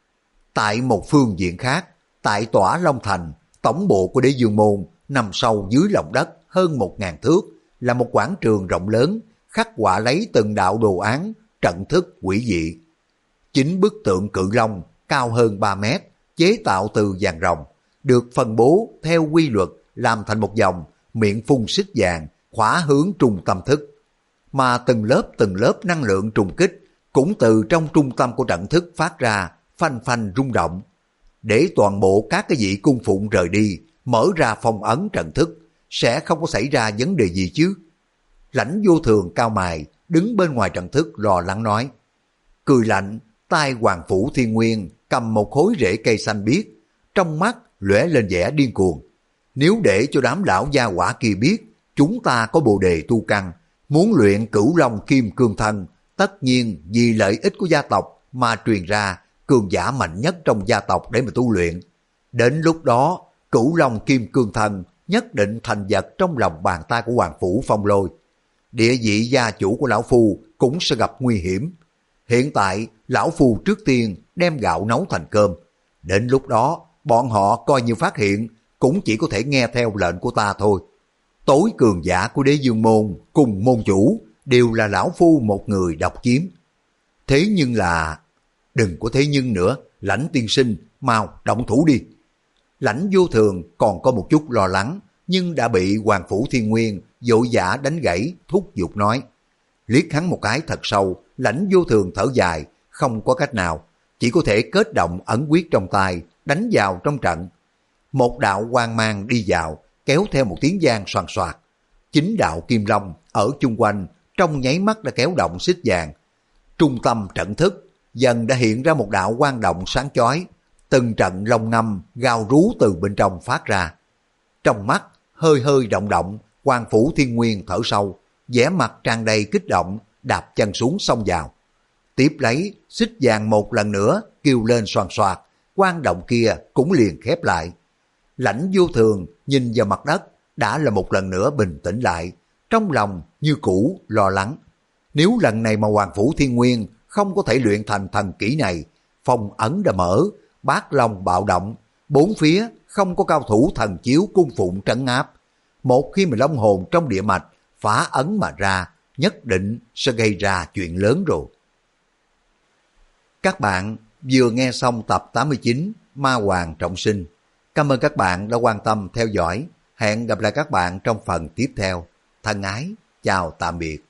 Tại một phương diện khác, tại Tỏa Long Thành, tổng bộ của Đế Dương Môn nằm sâu dưới lòng đất hơn một ngàn thước, là một quảng trường rộng lớn, khắc họa lấy từng đạo đồ án, trận thức quỷ dị. Chính bức tượng cự long cao hơn ba mét, chế tạo từ vàng rồng, được phân bố theo quy luật làm thành một vòng, miệng phun xích vàng, khỏa hướng trung tâm thức. Mà từng lớp từng lớp năng lượng trùng kích cũng từ trong trung tâm của trận thức phát ra, phanh phanh rung động. Để toàn bộ các cái vị cung phụng rời đi, mở ra phong ấn trận thức, sẽ không có xảy ra vấn đề gì chứ. Lãnh Vô Thường cao mày, đứng bên ngoài trận thức lo lắng nói. Cười lạnh, tay Hoàng Phủ Thiên Nguyên cầm một khối rễ cây xanh biếc, trong mắt lóe lên vẻ điên cuồng. Nếu để cho đám lão gia hỏa kia biết chúng ta có bồ đề tu căn, muốn luyện Cửu Long Kim Cương Thân, tất nhiên vì lợi ích của gia tộc mà truyền ra cường giả mạnh nhất trong gia tộc để mà tu luyện. Đến lúc đó, Cửu Long Kim Cương Thân nhất định thành vật trong lòng bàn tay của Hoàng Phủ Phong Lôi. Địa vị gia chủ của lão phu cũng sẽ gặp nguy hiểm. Hiện tại, lão phu trước tiên đem gạo nấu thành cơm. Đến lúc đó, bọn họ coi như phát hiện, cũng chỉ có thể nghe theo lệnh của ta thôi. Tối cường giả của Đế Dương Môn cùng môn chủ đều là lão phu một người độc chiếm. Thế nhưng là... Đừng có thế nhưng nữa, Lãnh tiên sinh, mau động thủ đi. Lãnh Vô Thường còn có một chút lo lắng, nhưng đã bị Hoàng Phủ Thiên Nguyên vội vã đánh gãy, thúc giục nói. Liếc hắn một cái thật sâu, Lãnh Vô Thường thở dài, không có cách nào, chỉ có thể kết động ấn quyết trong tay, đánh vào trong trận. Một đạo quang mang đi vào, kéo theo một tiếng vang xoàn xoạt. Chính đạo Kim Long ở chung quanh, trong nháy mắt đã kéo động xích vàng. Trung tâm trận thức, dần đã hiện ra một đạo quang động sáng chói, từng trận long ngâm gào rú từ bên trong phát ra. Trong mắt hơi hơi động động, Hoàng Phủ Thiên Nguyên thở sâu, vẻ mặt tràn đầy kích động, đạp chân xuống xông vào. Tiếp lấy, xích vàng một lần nữa kêu lên xoàn xoạt, quang động kia cũng liền khép lại. Lãnh Vô Thường nhìn vào mặt đất, đã là một lần nữa bình tĩnh lại, trong lòng như cũ lo lắng. Nếu lần này mà Hoàng Phủ Thiên Nguyên không có thể luyện thành thần kỹ này, phong ấn đã mở, bát long bạo động, bốn phía không có cao thủ thần chiếu cung phụng trấn áp. Một khi mà long hồn trong địa mạch phá ấn mà ra, nhất định sẽ gây ra chuyện lớn rồi. Các bạn vừa nghe xong tập tám mươi chín Ma Hoàng Trọng Sinh. Cảm ơn các bạn đã quan tâm theo dõi. Hẹn gặp lại các bạn trong phần tiếp theo. Thân ái, chào tạm biệt.